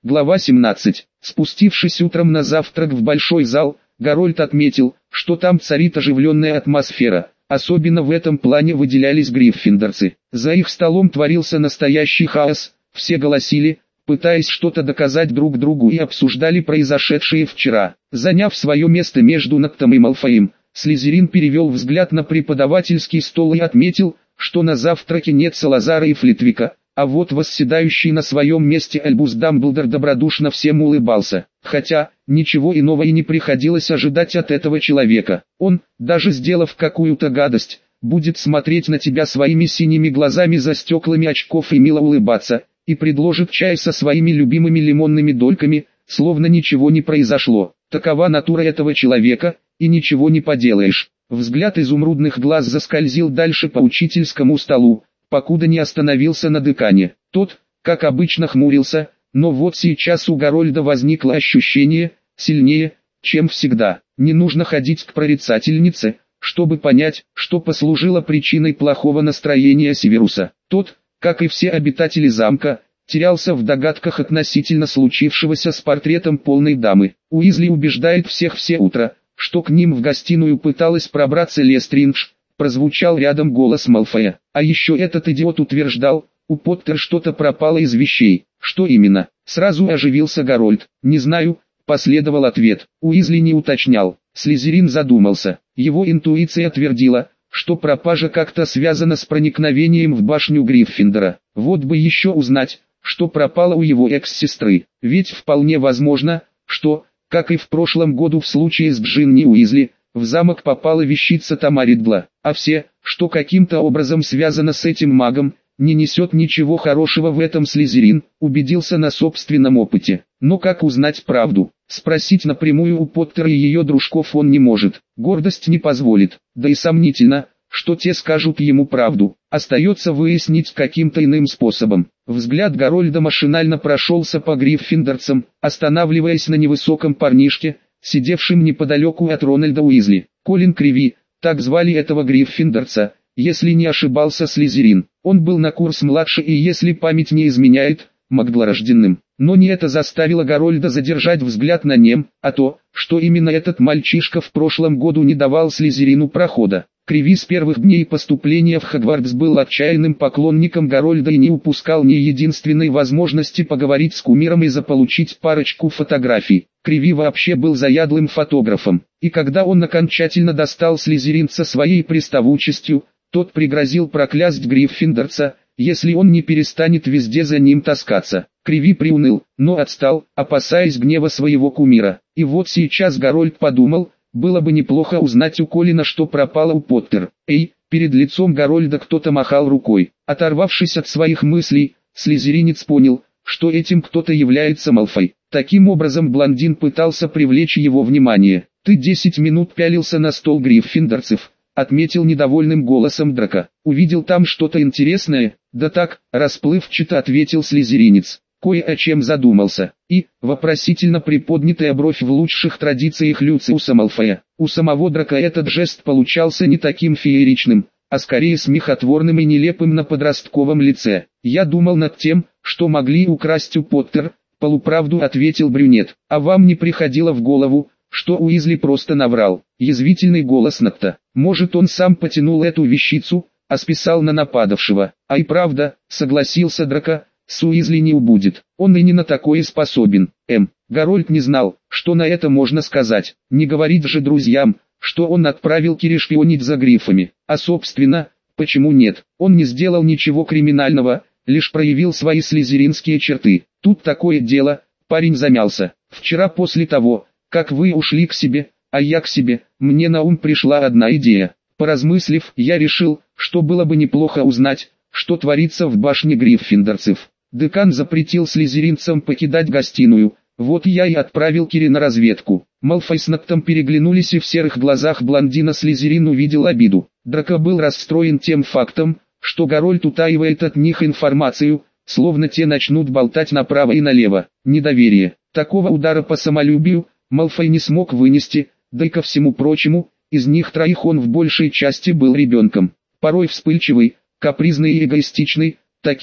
Глава 17. Спустившись утром на завтрак в большой зал, Гарольд отметил, что там царит оживленная атмосфера. Особенно в этом плане выделялись гриффиндорцы. За их столом творился настоящий хаос, все голосили, пытаясь что-то доказать друг другу и обсуждали произошедшее вчера. Заняв свое место между Ноктом и Малфоем, Слизерин перевел взгляд на преподавательский стол и отметил, что на завтраке нет Салазара и Флитвика, а вот восседающий на своем месте Альбус Дамблдор добродушно всем улыбался. Хотя, ничего иного и не приходилось ожидать от этого человека. Он, даже сделав какую-то гадость, будет смотреть на тебя своими синими глазами за стеклами очков и мило улыбаться, и предложит чай со своими любимыми лимонными дольками, словно ничего не произошло. Такова натура этого человека, и ничего не поделаешь. Взгляд изумрудных глаз заскользил дальше по учительскому столу, покуда не остановился на декане. Тот, как обычно, хмурился, но вот сейчас у Гарольда возникло ощущение, сильнее, чем всегда. Не нужно ходить к прорицательнице, чтобы понять, что послужило причиной плохого настроения Северуса. Тот, как и все обитатели замка, терялся в догадках относительно случившегося с портретом полной дамы. Уизли убеждает всех все утро, что к ним в гостиную пыталась пробраться Лестриндж, прозвучал рядом голос Малфоя. А еще этот идиот утверждал, у Поттера что-то пропало из вещей. Что именно? Сразу оживился Гарольд. Не знаю, последовал ответ. Уизли не уточнял. Слизерин задумался. Его интуиция твердила, что пропажа как-то связана с проникновением в башню Гриффиндора. Вот бы еще узнать, что пропало у его экс-сестры. Ведь вполне возможно, что, как и в прошлом году в случае с Джинни Уизли, в замок попала вещица Тома Риддла, а все, что каким-то образом связано с этим магом, не несет ничего хорошего. В этом Слизерин убедился на собственном опыте. Но как узнать правду? Спросить напрямую у Поттера и ее дружков он не может, гордость не позволит, да и сомнительно, что те скажут ему правду. Остается выяснить каким-то иным способом. Взгляд Гарольда машинально прошелся по гриффиндорцам, останавливаясь на невысоком парнишке, сидевшим неподалеку от Рональда Уизли. Колин Криви, так звали этого гриффиндорца, если не ошибался Слизерин. Он был на курс младше и, если память не изменяет, магдлорожденным. Но не это заставило Гарольда задержать взгляд на нем, а то, что именно этот мальчишка в прошлом году не давал Слизерину прохода. Криви с первых дней поступления в Хогвартс был отчаянным поклонником Гарольда и не упускал ни единственной возможности поговорить с кумиром и заполучить парочку фотографий. Криви вообще был заядлым фотографом, и когда он окончательно достал слизеринца своей приставучестью, тот пригрозил проклясть гриффиндорца, если он не перестанет везде за ним таскаться. Криви приуныл, но отстал, опасаясь гнева своего кумира. И вот сейчас Гарольд подумал, было бы неплохо узнать у Колина, что пропало у Поттера. «Эй!» Перед лицом Гарольда кто-то махал рукой. Оторвавшись от своих мыслей, слизеринец понял, что этим кто-то является Малфой. Таким образом блондин пытался привлечь его внимание. «Ты 10 минут пялился на стол гриффиндорцев», — отметил недовольным голосом Драко. «Увидел там что-то интересное?» «Да так», — расплывчато ответил слизеринец. Кое о чем задумался, и, вопросительно приподнятая бровь в лучших традициях Люциуса Малфоя. У самого Драко этот жест получался не таким фееричным, а скорее смехотворным и нелепым на подростковом лице. «Я думал над тем, что могли украсть у Поттера», — полуправду ответил брюнет. «А вам не приходило в голову, что Уизли просто наврал?» Язвительный голос Нокта. «Может, он сам потянул эту вещицу, а списал на нападавшего?» «А и правда», — согласился Драко, — «с Уизли не убудет, он и не на такое способен». Гарольд не знал, что на это можно сказать. Не говорить же друзьям, что он отправил Кири шпионить за грифами. А собственно, почему нет? Он не сделал ничего криминального, лишь проявил свои слизеринские черты. Тут такое дело, парень замялся. Вчера после того, как вы ушли к себе, а я к себе, мне на ум пришла одна идея. Поразмыслив, я решил, что было бы неплохо узнать, что творится в башне гриффиндорцев. Декан запретил слизеринцам покидать гостиную, вот я и отправил Кири на разведку. Малфой с Ноктом переглянулись, и в серых глазах блондина Слизерин увидел обиду. Драко был расстроен тем фактом, что Гарольд утаивает от них информацию, словно те начнут болтать направо и налево. Недоверие. Такого удара по самолюбию Малфой не смог вынести, да и ко всему прочему, из них троих он в большей части был ребенком. Порой вспыльчивый, капризный и эгоистичный, таким,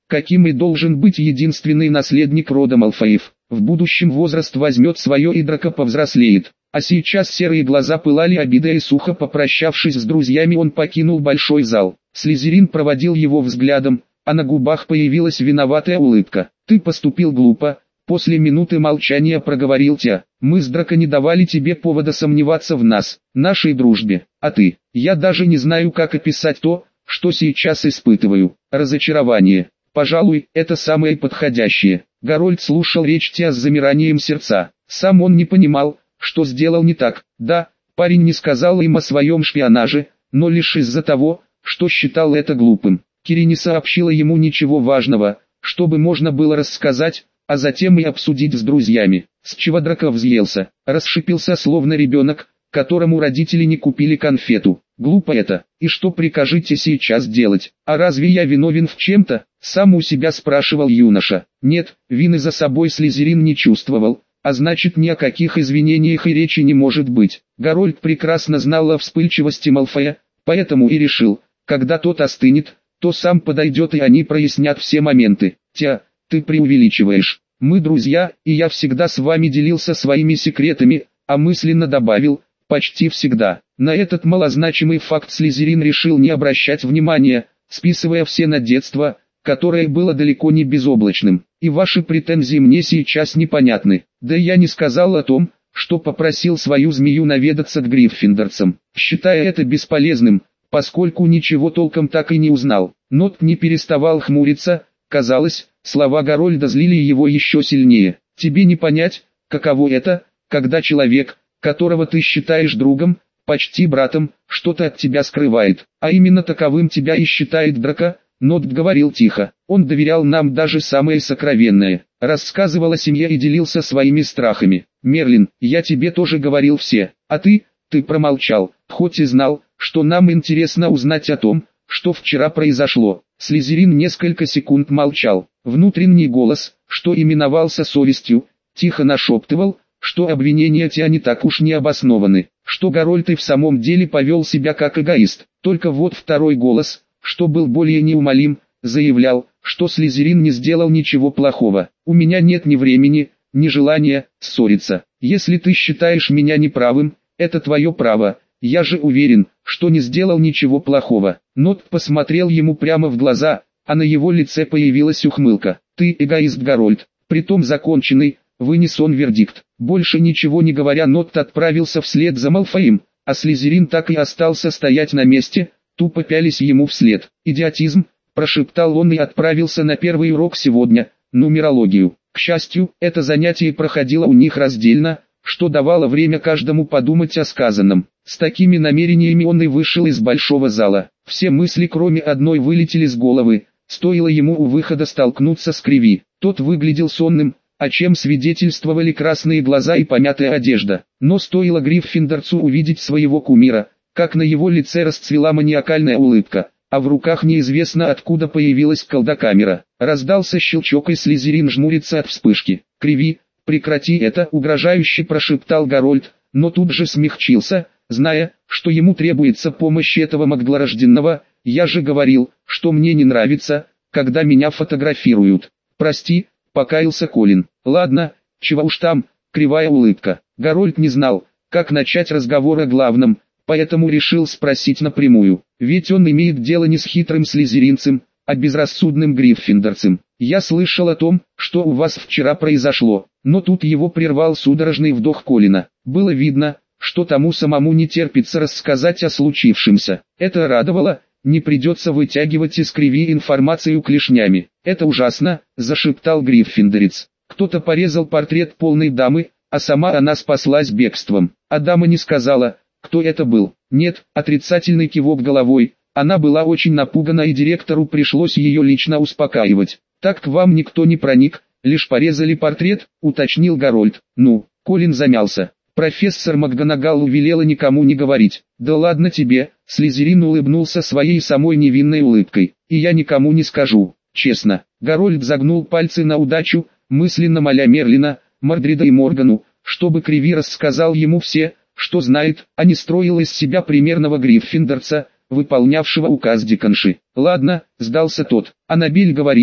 каким и должен быть единственный наследник рода Малфоев. В будущем возраст возьмет свое и Драко повзрослеет. А сейчас серые глаза пылали обидой, и сухо попрощавшись с друзьями, он покинул большой зал. Слизерин проводил его взглядом, а на губах появилась виноватая улыбка. «Ты поступил глупо», — после минуты молчания проговорил Тя. «Мы с Драко не давали тебе повода сомневаться в нас, нашей дружбе. А ты? Я даже не знаю, как описать то, что сейчас испытываю. Разочарование. Пожалуй, это самое подходящее». Гарольд слушал речь Тя с замиранием сердца. Сам он не понимал, что сделал не так. Да, парень не сказал им о своем шпионаже, но лишь из-за того, что считал это глупым. Кири не сообщила ему ничего важного, чтобы можно было рассказать, а затем и обсудить с друзьями. С чего Драко взъелся, расшипелся словно ребенок, которому родители не купили конфету. Глупо это, и что прикажете сейчас делать? А разве я виновен в чем-то? Сам у себя спрашивал юноша. Нет, вины за собой Слизерин не чувствовал, а значит ни о каких извинениях и речи не может быть. Гарольд прекрасно знал о вспыльчивости Малфоя, поэтому и решил, когда тот остынет, то сам подойдет и они прояснят все моменты. Тя, ты преувеличиваешь. Мы друзья, и я всегда с вами делился своими секретами, а мысленно добавил, почти всегда. На этот малозначимый факт Слизерин решил не обращать внимания, списывая все на детство, которое было далеко не безоблачным. И ваши претензии мне сейчас непонятны. Да я не сказал о том, что попросил свою змею наведаться к гриффиндорцам, считая это бесполезным, поскольку ничего толком так и не узнал. Нот не переставал хмуриться, казалось, слова Гарольда злили его еще сильнее. Тебе не понять, каково это, когда человек, которого ты считаешь другом, почти братом, что-то от тебя скрывает, а именно таковым тебя и считает Драко. Нот говорил тихо, он доверял нам даже самое сокровенное, рассказывал о семье и делился своими страхами. Мерлин, я тебе тоже говорил все, а ты промолчал, хоть и знал, что нам интересно узнать о том, что вчера произошло. Слизерин несколько секунд молчал, внутренний голос, что именовался совестью, тихо нашептывал, что обвинения Тя не так уж не обоснованы, что Гарольд и в самом деле повел себя как эгоист. Только вот второй голос, что был более неумолим, заявлял, что Слизерин не сделал ничего плохого. У меня нет ни времени, ни желания ссориться. Если ты считаешь меня неправым, это твое право. Я же уверен, что не сделал ничего плохого. Нот посмотрел ему прямо в глаза, а на его лице появилась ухмылка. Ты эгоист, Гарольд, притом законченный, вынес он вердикт. Больше ничего не говоря, Нот отправился вслед за Малфоем, а Слизерин так и остался стоять на месте, тупо пялись ему вслед. «Идиотизм», – прошептал он и отправился на первый урок сегодня, нумерологию. К счастью, это занятие проходило у них раздельно, что давало время каждому подумать о сказанном. С такими намерениями он и вышел из большого зала. Все мысли кроме одной вылетели с головы, стоило ему у выхода столкнуться с Криви. Тот выглядел сонным, о чем свидетельствовали красные глаза и помятая одежда. Но стоило Гриффиндорцу увидеть своего кумира, как на его лице расцвела маниакальная улыбка, а в руках неизвестно откуда появилась колдокамера. Раздался щелчок, и Слизерин жмурится от вспышки. «Криви, прекрати это!» — угрожающе прошептал Гарольд, но тут же смягчился, зная, что ему требуется помощь этого маглорожденного. «Я же говорил, что мне не нравится, когда меня фотографируют. Прости», — покаялся Колин. «Ладно, чего уж там», — кривая улыбка. Гарольд не знал, как начать разговор о главном, поэтому решил спросить напрямую, ведь он имеет дело не с хитрым слизеринцем, а безрассудным гриффиндорцем. «Я слышал о том, что у вас вчера произошло», но тут его прервал судорожный вдох Колина. Было видно, что тому самому не терпится рассказать о случившемся. Это радовало, не придется вытягивать из Криви информацию клешнями. «Это ужасно», — зашептал гриффиндорец. «Кто-то порезал портрет полной дамы, а сама она спаслась бегством. А дама не сказала, кто это был». «Нет», — отрицательный кивок головой, она была очень напугана и директору пришлось ее лично успокаивать. «Так к вам никто не проник, лишь порезали портрет», — уточнил Гарольд. «Ну», — Колин замялся. Профессор МакГонагалл велела никому не говорить. «Да ладно тебе», — Слизерин улыбнулся своей самой невинной улыбкой. «И я никому не скажу, честно». Гарольд загнул пальцы на удачу, мысленно моля Мерлина, Мордрида и Моргану, чтобы Криви рассказал ему все, что знает, а не строил из себя примерного гриффиндорца, выполнявшего указ диканши. «Ладно», — сдался тот. «Аннабель говорила,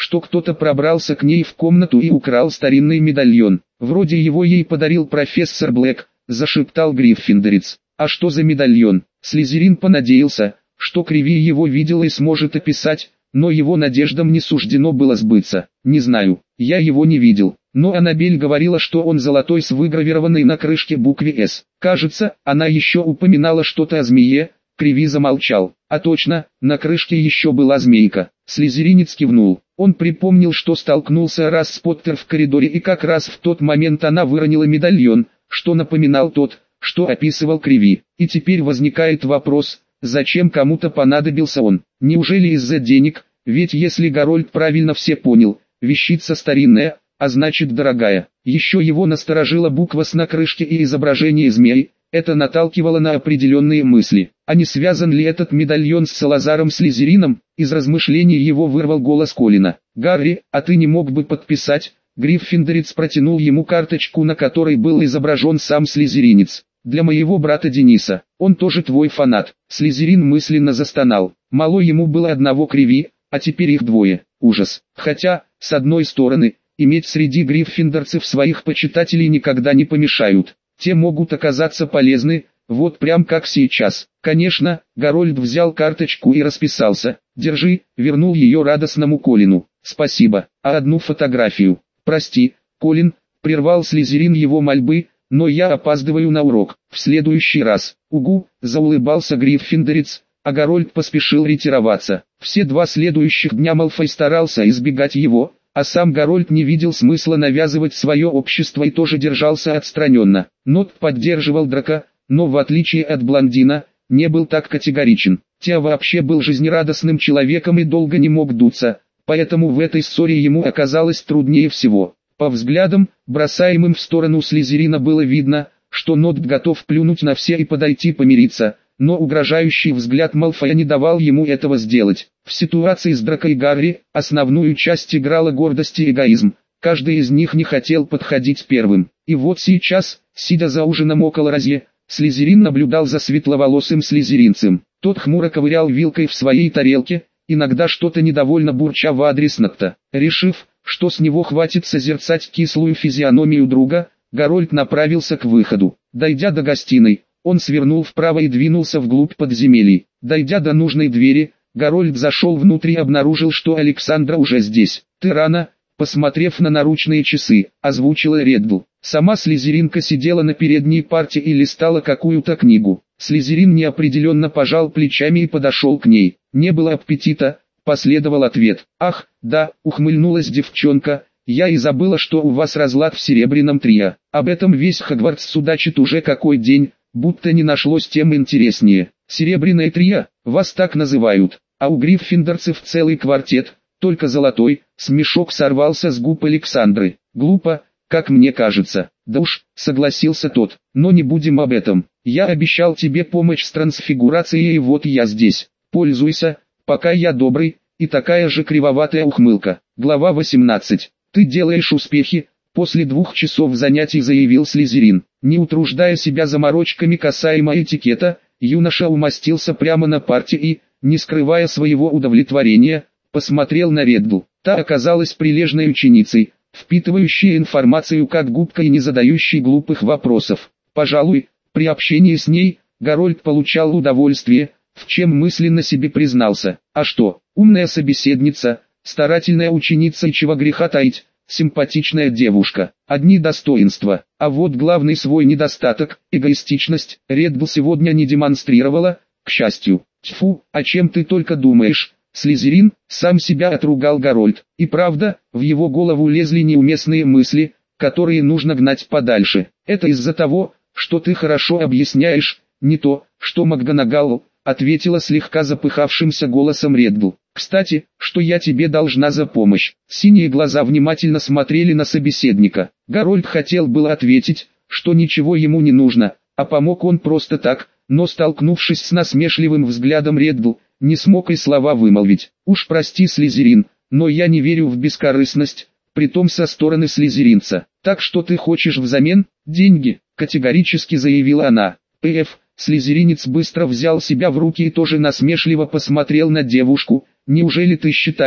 что кто-то пробрался к ней в комнату и украл старинный медальон. Вроде его ей подарил профессор Блэк, зашептал гриффиндорец. А что за медальон? Слизерин понадеялся, что Криви его видел и сможет описать, но его надеждам не суждено было сбыться. Не знаю, я его не видел, но Аннабель говорила, что он золотой с выгравированной на крышке букве «С». Кажется, она еще упоминала что-то о змее. Криви замолчал. А точно, на крышке еще была змейка. Слизеринец кивнул. Он припомнил, что столкнулся раз с Поттер в коридоре, и как раз в тот момент она выронила медальон, что напоминал тот, что описывал Криви. И теперь возникает вопрос, зачем кому-то понадобился он? Неужели из-за денег? Ведь если Гарольд правильно все понял, вещица старинная, а значит дорогая. Еще его насторожила буква «С» на крышке и изображение змеи. Это наталкивало на определенные мысли. А не связан ли этот медальон с Салазаром Слизерином? Из размышлений его вырвал голос Колина. «Гарри, а ты не мог бы подписать?» Гриффиндорец протянул ему карточку, на которой был изображен сам слизеринец. «Для моего брата Дениса. Он тоже твой фанат». Слизерин мысленно застонал. Мало ему было одного Криви, а теперь их двое. Ужас. Хотя, с одной стороны, иметь среди гриффиндорцев своих почитателей никогда не помешают. Те могут оказаться полезны, вот прям как сейчас. Конечно, Гарольд взял карточку и расписался. «Держи», вернул ее радостному Колину. «Спасибо. А одну фотографию?» «Прости, Колин», прервал Слизерин его мольбы, «но я опаздываю на урок. В следующий раз». «Угу», заулыбался гриффиндорец, а Гарольд поспешил ретироваться. Все два следующих дня Малфой старался избегать его, а сам Гарольд не видел смысла навязывать свое общество и тоже держался отстраненно. Нот поддерживал Драко, но в отличие от блондина, не был так категоричен. Тео вообще был жизнерадостным человеком и долго не мог дуться, поэтому в этой ссоре ему оказалось труднее всего. По взглядам, бросаемым в сторону Слизерина, было видно, что Нот готов плюнуть на все и подойти помириться, но угрожающий взгляд Малфоя не давал ему этого сделать. В ситуации с Драко и Гарри основную часть играла гордость и эгоизм. Каждый из них не хотел подходить первым. И вот сейчас, сидя за ужином около Розье, Слизерин наблюдал за светловолосым слизеринцем. Тот хмуро ковырял вилкой в своей тарелке, иногда что-то недовольно бурча в адрес Нотта. Решив, что с него хватит созерцать кислую физиономию друга, Гарольд направился к выходу. Дойдя до гостиной, он свернул вправо и двинулся вглубь подземелий. Дойдя до нужной двери, Гарольд зашел внутрь и обнаружил, что Александра уже здесь. «Ты рано», посмотрев на наручные часы, озвучила Реддл. Сама слизеринка сидела на передней парте и листала какую-то книгу. Слизерин неопределенно пожал плечами и подошел к ней. «Не было аппетита», последовал ответ. «Ах, да», ухмыльнулась девчонка, «я и забыла, что у вас разлад в Серебряном трио. Об этом весь Хогвартс судачит уже какой день, будто не нашлось тем интереснее. Серебряное трио, вас так называют, а у гриффиндорцев целый квартет, только золотой». Смешок сорвался с губ Александры. «Глупо, как мне кажется». «Да уж», согласился тот, «но не будем об этом. Я обещал тебе помощь с трансфигурацией, и вот я здесь. Пользуйся, пока я добрый». И такая же кривоватая ухмылка. Глава 18. «Ты делаешь успехи», после 2 часов занятий заявил Слизерин. Не утруждая себя заморочками касаемо этикета, юноша умостился прямо на парте и, не скрывая своего удовлетворения, посмотрел на Реддл. Та оказалась прилежной ученицей, впитывающей информацию как губка и не задающей глупых вопросов. Пожалуй, при общении с ней, Гарольд получал удовольствие, в чем мысленно себе признался. А что, умная собеседница, старательная ученица и чего греха таить, симпатичная девушка. Одни достоинства. А вот главный свой недостаток, эгоистичность, Реддл сегодня не демонстрировала, к счастью. «Тьфу, о чем ты только думаешь?» Слизерин, сам себя отругал Гарольд. И правда, в его голову лезли неуместные мысли, которые нужно гнать подальше. «Это из-за того, что ты хорошо объясняешь, не то, что МакГонагал», ответила слегка запыхавшимся голосом Реддл. «Кстати, что я тебе должна за помощь?» Синие глаза внимательно смотрели на собеседника. Гарольд хотел было ответить, что ничего ему не нужно, а помог он просто так, но столкнувшись с насмешливым взглядом Реддл, не смог и слова вымолвить. «Уж прости, Слизерин, но я не верю в бескорыстность», притом со стороны слизеринца. «Так что ты хочешь взамен?» «Деньги», категорически заявила она. «П.Ф. Слизеринец быстро взял себя в руки и тоже насмешливо посмотрел на девушку. «Неужели ты считаешь,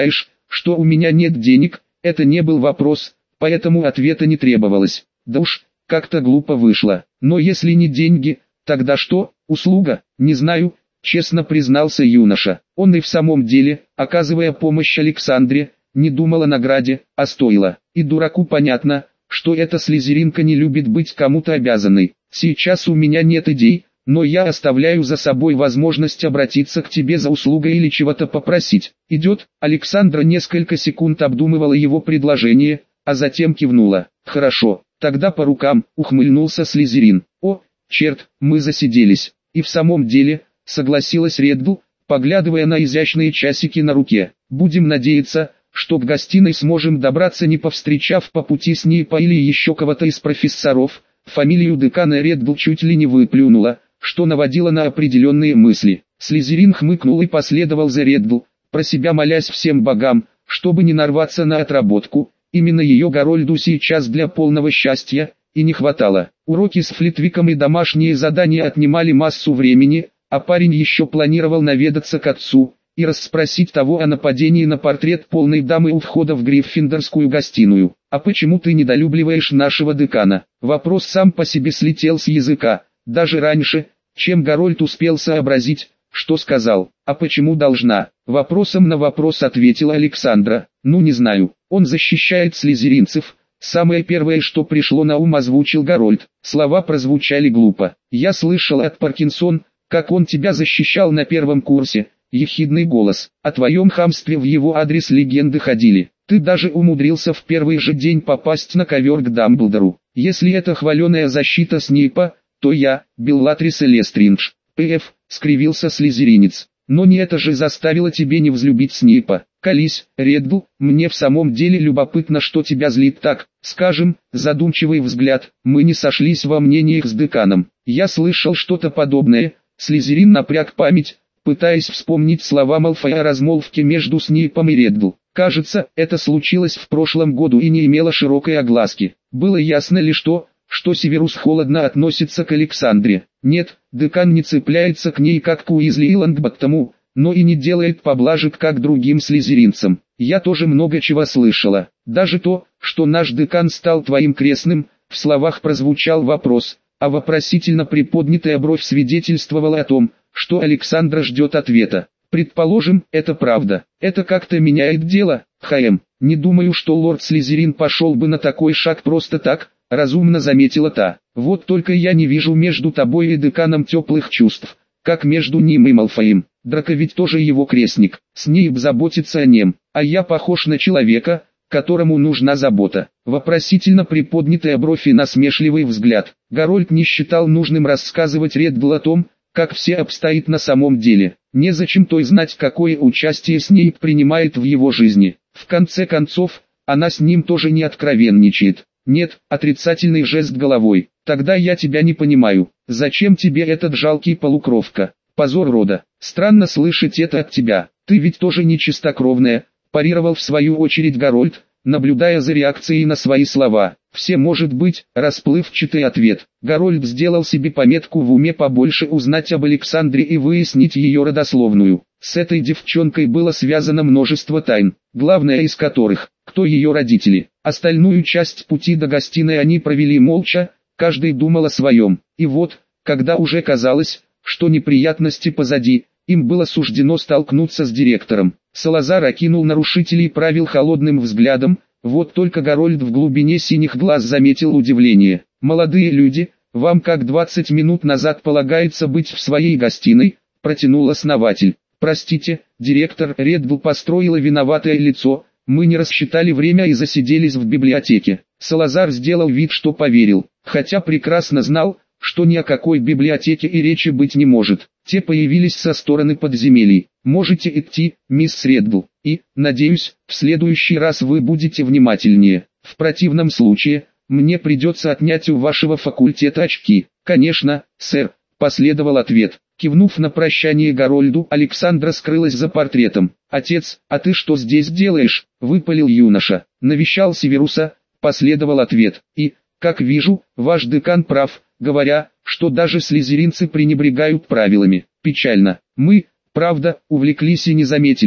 что у меня нет денег, это не был вопрос, поэтому ответа не требовалось. Да уж, как-то глупо вышло. Но если не деньги, тогда что? Услуга? Не знаю, честно признался юноша. Он и в самом деле, оказывая помощь Александре, не думал о награде, а стоило. И дураку понятно, что эта слизеринка не любит быть кому-то обязанной. Сейчас у меня нет идей, но я оставляю за собой возможность обратиться к тебе за услугой или чего-то попросить. Идет? Александра несколько секунд обдумывала его предложение, а затем кивнула. Хорошо, тогда по рукам, ухмыльнулся слизерин. О, черт, мы засиделись. И в самом деле, согласилась Реддл, поглядывая на изящные часики на руке. Будем надеяться, что к гостиной сможем добраться, не повстречав по пути Снейпа или еще кого-то из профессоров. Фамилию декана Реддл чуть ли не выплюнула, что наводило на определенные мысли. Слизерин хмыкнул и последовал за Реддл, про себя молясь всем богам, чтобы не нарваться на отработку. Именно ее Гарольду сейчас для полного счастья и не хватало. Уроки с Флитвиком и домашние задания отнимали массу времени, а парень еще планировал наведаться к отцу и расспросить того о нападении на портрет полной дамы у входа в Гриффиндорскую гостиную. «А почему ты недолюбливаешь нашего декана?» Вопрос сам по себе слетел с языка, даже раньше, чем Гарольд успел сообразить, что сказал. «А почему должна?» Вопросом на вопрос ответила Александра. «Ну не знаю, он защищает слизеринцев». Самое первое, что пришло на ум, озвучил Гарольд. Слова прозвучали глупо. «Я слышал от Паркинсон, как он тебя защищал на первом курсе». Ехидный голос. «О твоем хамстве в его адрес легенды ходили. Ты даже умудрился в первый же день попасть на ковер к Дамблдору. Если это хваленая защита Снейпа, то я, Беллатрис Лестридж». «П.Ф.», скривился слизеринец. «Но не это же заставило тебя не взлюбить Снейпа. Колись, Реддл, мне в самом деле любопытно, что тебя злит так». Скажем, задумчивый взгляд, мы не сошлись во мнениях с деканом. Я слышал что-то подобное. Слизерин напряг память, пытаясь вспомнить слова Малфоя о размолвке между Снейпом и Реддл. Кажется, это случилось в прошлом году и не имело широкой огласки. Было ясно лишь то, что Северус холодно относится к Александре. Нет, декан не цепляется к ней как к Уизли и Лонгботтому, но и не делает поблажек как другим слизеринцам. Я тоже много чего слышала. Даже то, что наш декан стал твоим крестным, в словах прозвучал вопрос, а вопросительно приподнятая бровь свидетельствовала о том, что Александра ждет ответа. Предположим, это правда. Это как-то меняет дело, ХМ. Не думаю, что лорд Слизерин пошел бы на такой шаг просто так, разумно заметила та. Вот только я не вижу между тобой и деканом теплых чувств, как между ним и Малфоем. Драко ведь тоже его крестник. Снейп заботится о нем, а я похож на человека, которому нужна забота. Вопросительно приподнятая бровь и насмешливый взгляд. Гарольд не считал нужным рассказывать Реддл о том, как все обстоит на самом деле. Незачем той знать, какое участие Снейп принимает в его жизни. В конце концов, она с ним тоже не откровенничает. Нет, отрицательный жест головой. Тогда я тебя не понимаю. Зачем тебе этот жалкий полукровка? Позор рода. Странно слышать это от тебя. Ты ведь тоже не чистокровная, парировал в свою очередь Гарольд, наблюдая за реакцией на свои слова. Все может быть, расплывчатый ответ. Гарольд сделал себе пометку в уме побольше узнать об Александре и выяснить ее родословную. С этой девчонкой было связано множество тайн, главная из которых, кто ее родители. Остальную часть пути до гостиной они провели молча, каждый думал о своем. И вот, когда уже казалось, что неприятности позади, им было суждено столкнуться с директором. Салазар окинул нарушителей правил холодным взглядом. Вот только Гарольд в глубине синих глаз заметил удивление. «Молодые люди, вам как 20 минут назад полагается быть в своей гостиной», протянул основатель. «Простите, директор», Реддл построила виноватое лицо, «мы не рассчитали время и засиделись в библиотеке». Салазар сделал вид, что поверил, хотя прекрасно знал, что ни о какой библиотеке и речи быть не может. Те появились со стороны подземелий. «Можете идти, мисс Реддл, и, надеюсь, в следующий раз вы будете внимательнее. В противном случае, мне придется отнять у вашего факультета очки». «Конечно, сэр», последовал ответ. Кивнув на прощание Гарольду, Александра скрылась за портретом. «Отец, а ты что здесь делаешь?» — выпалил юноша. «Навещал Северуса», последовал ответ. «И, как вижу, ваш декан прав, говоря, что даже слизеринцы пренебрегают правилами. Печально. Мы, правда, увлеклись и не заметили,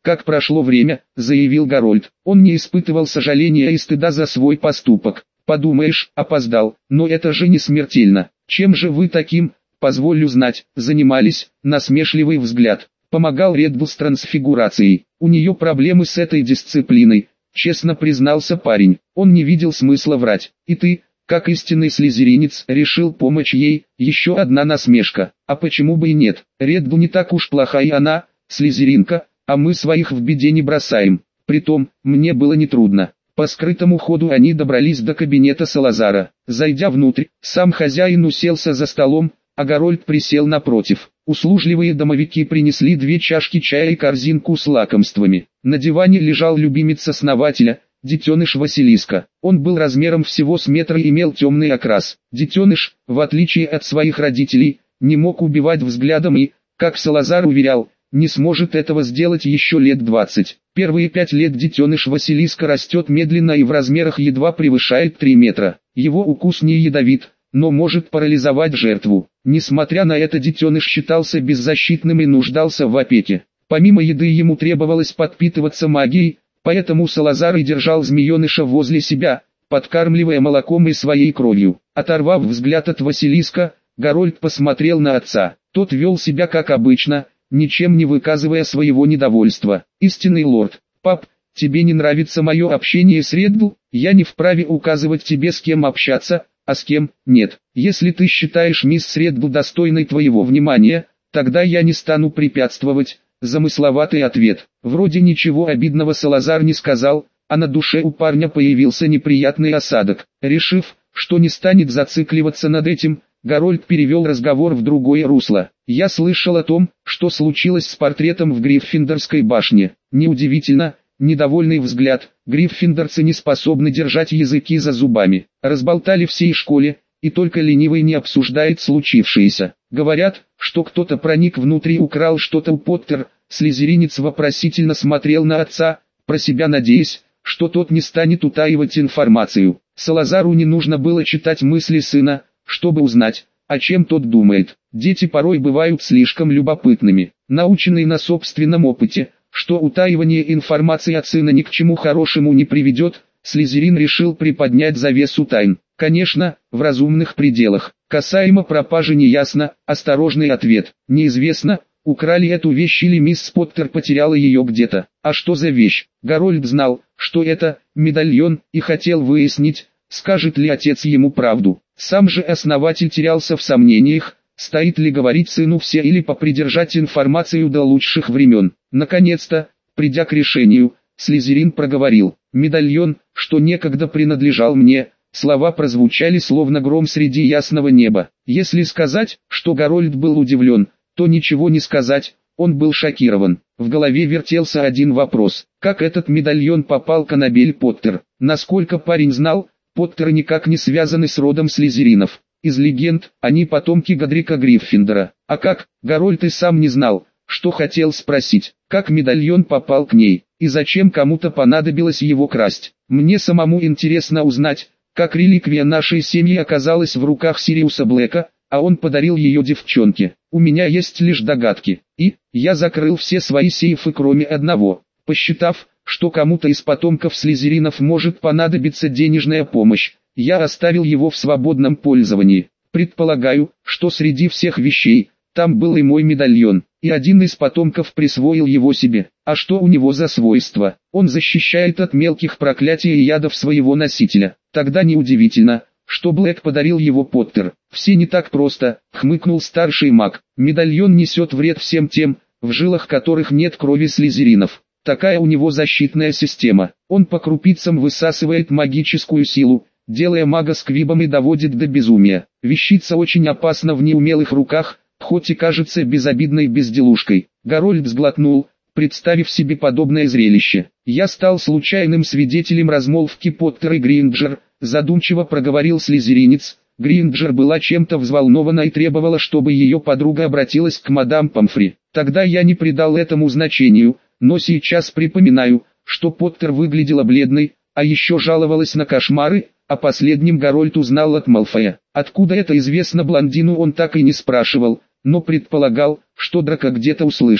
Как прошло время, заявил Гарольд. Он не испытывал сожаления и стыда за свой поступок. Подумаешь, опоздал, но это же не смертельно. Чем же вы таким, позволю знать, занимались? Насмешливый взгляд. Помогал Ред Булл с трансфигурацией. У нее проблемы с этой дисциплиной, честно признался парень. Он не видел смысла врать. И ты, как истинный слизеринец, решил помочь ей? Еще одна насмешка. А почему бы и нет? Ред Булл не так уж плохая она, слизеринка, а мы своих в беде не бросаем. Притом, мне было нетрудно. По скрытому ходу они добрались до кабинета Салазара. Зайдя внутрь, сам хозяин уселся за столом, а Гарольд присел напротив. Услужливые домовики принесли 2 чашки чая и корзинку с лакомствами. На диване лежал любимец основателя, детеныш Василиска. Он был размером всего с метр и имел темный окрас. Детеныш, в отличие от своих родителей, не мог убивать взглядом и, как Салазар уверял, не сможет этого сделать еще лет 20. Первые 5 лет детеныш Василиска растет медленно и в размерах едва превышает 3 метра. Его укус не ядовит, но может парализовать жертву. Несмотря на это, детеныш считался беззащитным и нуждался в опеке. Помимо еды ему требовалось подпитываться магией, поэтому Салазар и держал змееныша возле себя, подкармливая молоком и своей кровью. Оторвав взгляд от Василиска, Гарольд посмотрел на отца. Тот вел себя как обычно, ничем не выказывая своего недовольства. «Истинный лорд, пап, тебе не нравится мое общение с Ред Булл? Я не вправе указывать тебе, с кем общаться, а с кем нет. Если ты считаешь мисс Ред Булл достойной твоего внимания, тогда я не стану препятствовать». Замысловатый ответ. Вроде ничего обидного Салазар не сказал, а на душе у парня появился неприятный осадок. Решив, что не станет зацикливаться над этим, Гарольд перевел разговор в другое русло. «Я слышал о том, что случилось с портретом в Гриффиндорской башне. Неудивительно, недовольный взгляд. Гриффиндорцы не способны держать языки за зубами. Разболтали всей школе, и только ленивый не обсуждает случившееся. Говорят, что кто-то проник внутрь и украл что-то у Поттера». Слизеринец вопросительно смотрел на отца, про себя надеясь, что тот не станет утаивать информацию. Салазару не нужно было читать мысли сына, чтобы узнать, о чем тот думает. Дети порой бывают слишком любопытными. Наученный на собственном опыте, что утаивание информации от сына ни к чему хорошему не приведет, Слизерин решил приподнять завесу тайн. Конечно, в разумных пределах. Касаемо пропажи неясно, осторожный ответ. Неизвестно, украли эту вещь или мисс Поттер потеряла ее где-то. А что за вещь? Гарольд знал, что это медальон, и хотел выяснить, скажет ли отец ему правду. Сам же основатель терялся в сомнениях, стоит ли говорить сыну все или попридержать информацию до лучших времен. Наконец-то, придя к решению, Слизерин проговорил: «Медальон, что некогда принадлежал мне». Слова прозвучали словно гром среди ясного неба. Если сказать, что Гарольд был удивлен, то ничего не сказать, он был шокирован. В голове вертелся один вопрос: как этот медальон попал к Аннабель Поттер? Насколько парень знал, Поттеры никак не связаны с родом Слизеринов. Из легенд, они потомки Годрика Гриффиндора. А как, Гарольд и сам не знал, что хотел спросить. Как медальон попал к ней, и зачем кому-то понадобилось его красть? Мне самому интересно узнать, как реликвия нашей семьи оказалась в руках Сириуса Блэка, а он подарил ее девчонке. У меня есть лишь догадки, и я закрыл все свои сейфы кроме одного, посчитав, что кому-то из потомков Слизеринов может понадобиться денежная помощь. Я оставил его в свободном пользовании. Предполагаю, что среди всех вещей, там был и мой медальон, и один из потомков присвоил его себе. А что у него за свойство? Он защищает от мелких проклятий и ядов своего носителя. Тогда неудивительно, что Блэк подарил его Поттер. Все не так просто, хмыкнул старший маг. Медальон несет вред всем тем, в жилах которых нет крови Слизеринов. Такая у него защитная система. Он по крупицам высасывает магическую силу, делая мага сквибом и доводит до безумия. Вещица очень опасна в неумелых руках, хоть и кажется безобидной безделушкой. Гарольд сглотнул, представив себе подобное зрелище. «Я стал случайным свидетелем размолвки Поттера и Гринджер», задумчиво проговорил слизеринец. Гринджер была чем-то взволнована и требовала, чтобы ее подруга обратилась к мадам Помфри. Тогда я не придал этому значению, но сейчас припоминаю, что Поттер выглядела бледной, а еще жаловалась на кошмары. О последнем Гарольд узнал от Малфоя. Откуда это известно блондину, он так и не спрашивал, но предполагал, что Драко где-то услышал.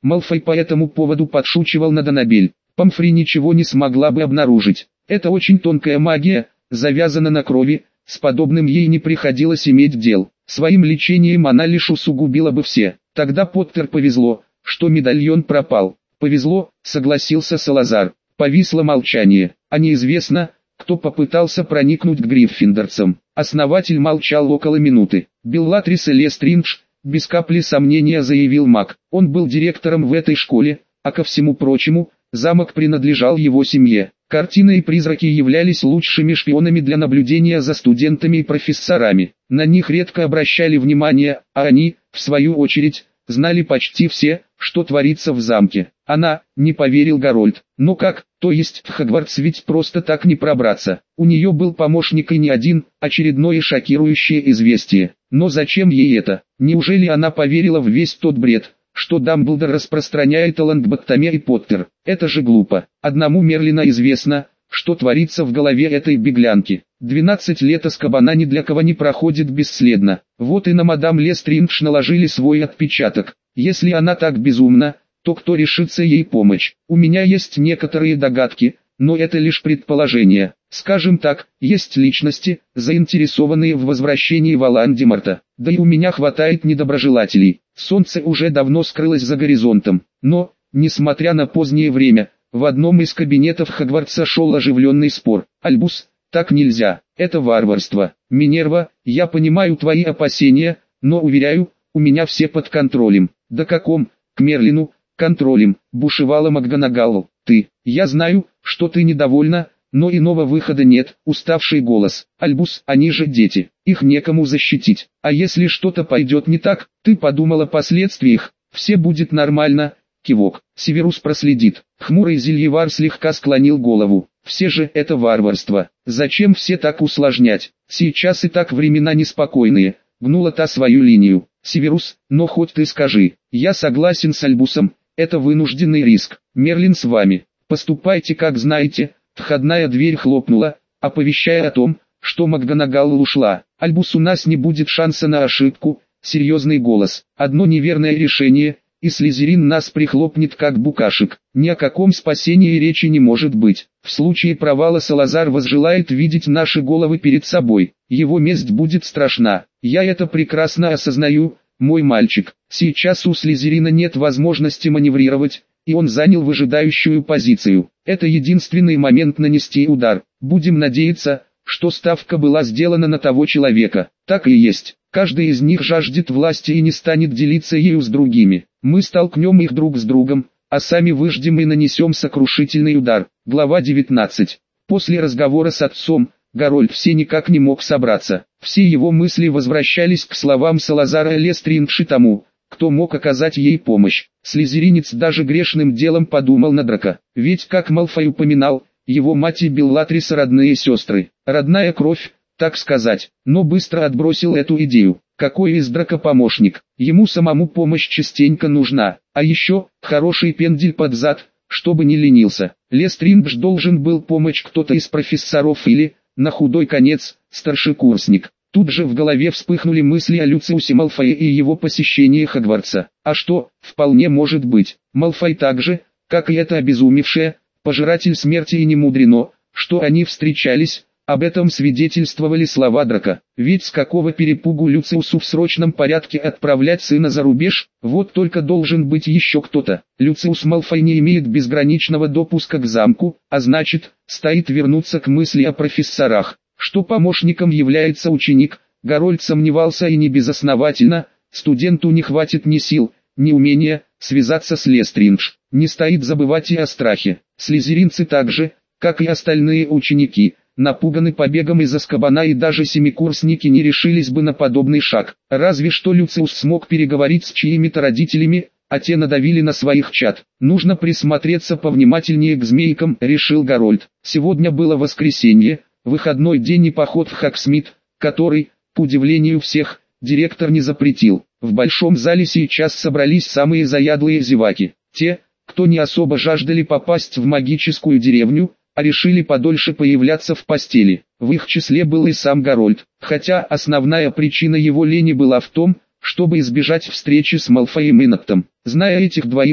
Малфой по этому поводу подшучивал над Аннабель. Помфри ничего не смогла бы обнаружить. Это очень тонкая магия, завязана на крови, с подобным ей не приходилось иметь дел. Своим лечением она лишь усугубила бы все. Тогда Поттер повезло, что медальон пропал. Повезло, согласился Салазар. Повисло молчание. А неизвестно, кто попытался проникнуть к гриффиндорцам. Основатель молчал около минуты. Беллатрис Лестридж, без капли сомнения заявил маг. Он был директором в этой школе, а ко всему прочему, замок принадлежал его семье. Картины и призраки являлись лучшими шпионами для наблюдения за студентами и профессорами. На них редко обращали внимание, а они, в свою очередь, знали почти все, что творится в замке. Она, не поверил Гарольд. Но как, то есть в Хогвартс ведь просто так не пробраться. У нее был помощник и не один, очередное шокирующее известие. Но зачем ей это? Неужели она поверила в весь тот бред, что Дамблдор распространяет о Лонгботтоме и Поттер? Это же глупо. Одному Мерлина известно, что творится в голове этой беглянки. 12 лет Азкабана ни для кого не проходит бесследно. Вот и на мадам Лестридж наложили свой отпечаток. Если она так безумна, то кто решится ей помочь? У меня есть некоторые догадки, но это лишь предположения. Скажем так, есть личности, заинтересованные в возвращении Волан-де-Морта. Да и у меня хватает недоброжелателей. Солнце уже давно скрылось за горизонтом. Но, несмотря на позднее время, в одном из кабинетов Хогвартса шел оживленный спор. «Альбус, так нельзя, это варварство. Минерва, я понимаю твои опасения, но уверяю, у меня все под контролем». «Да каком, к Мерлину, контролем?» – бушевала МакГонагал. Я знаю, что ты недовольна, но иного выхода нет». Уставший голос. «Альбус, они же дети, их некому защитить. А если что-то пойдет не так, ты подумал о последствиях, все будет нормально». Кивок. Северус проследит. Хмурый зельевар слегка склонил голову. Все же это варварство. Зачем все так усложнять? Сейчас и так времена неспокойные. Гнула та свою линию. Северус, но хоть ты скажи. Я согласен с Альбусом. Это вынужденный риск. Мерлин с вами. Поступайте как знаете. Входная дверь хлопнула, оповещая о том, что МакГонагал ушла. Альбус, у нас не будет шанса на ошибку. Серьезный голос. Одно неверное решение, и Слизерин нас прихлопнет как букашек. Ни о каком спасении речи не может быть. В случае провала Салазар возжелает видеть наши головы перед собой. Его месть будет страшна. Я это прекрасно осознаю, мой мальчик. Сейчас у Слизерина нет возможности маневрировать, и он занял выжидающую позицию. Это единственный момент нанести удар. Будем надеяться, что ставка была сделана на того человека. Так и есть. Каждый из них жаждет власти и не станет делиться ею с другими. Мы столкнем их друг с другом, а сами выждем и нанесем сокрушительный удар. Глава 19. После разговора с отцом, Гарольд все никак не мог собраться. Все его мысли возвращались к словам Салазара Лестридж и тому, кто мог оказать ей помощь. Слизеринец даже грешным делом подумал на Драко. Ведь, как Малфой упоминал, его мать и Беллатрис родные сестры. Родная кровь, так сказать. Но быстро отбросил эту идею. Какой из Драко помощник? Ему самому помощь частенько нужна. А еще, хороший пендель под зад, чтобы не ленился. Лестридж должен был помочь кто-то из профессоров или, на худой конец, старшекурсник. Тут же в голове вспыхнули мысли о Люциусе Малфое и его посещении Хогвартса. А что, вполне может быть. Малфой так же, как и эта обезумевшая, пожиратель смерти, и не мудрено, что они встречались. Об этом свидетельствовали слова Драко. Ведь с какого перепугу Люциусу в срочном порядке отправлять сына за рубеж? Вот только должен быть еще кто-то. Люциус Малфой не имеет безграничного допуска к замку, а значит, стоит вернуться к мысли о профессорах. Что помощником является ученик, Гарольд сомневался, и не безосновательно. Студенту не хватит ни сил, ни умения связаться с Лестридж. Не стоит забывать и о страхе. Слизеринцы также, как и остальные ученики, напуганы побегом из Азкабана, и даже семикурсники не решились бы на подобный шаг. Разве что Люциус смог переговорить с чьими-то родителями, а те надавили на своих чад. Нужно присмотреться повнимательнее к змейкам, решил Гарольд. Сегодня было воскресенье, выходной день и поход в Хогсмит, который, к удивлению всех, директор не запретил. В большом зале сейчас собрались самые заядлые зеваки. Те, кто не особо жаждали попасть в магическую деревню, а решили подольше появляться в постели. В их числе был и сам Гарольд, хотя основная причина его лени была в том, чтобы избежать встречи с Малфоем и Ноктом. Зная этих двоих,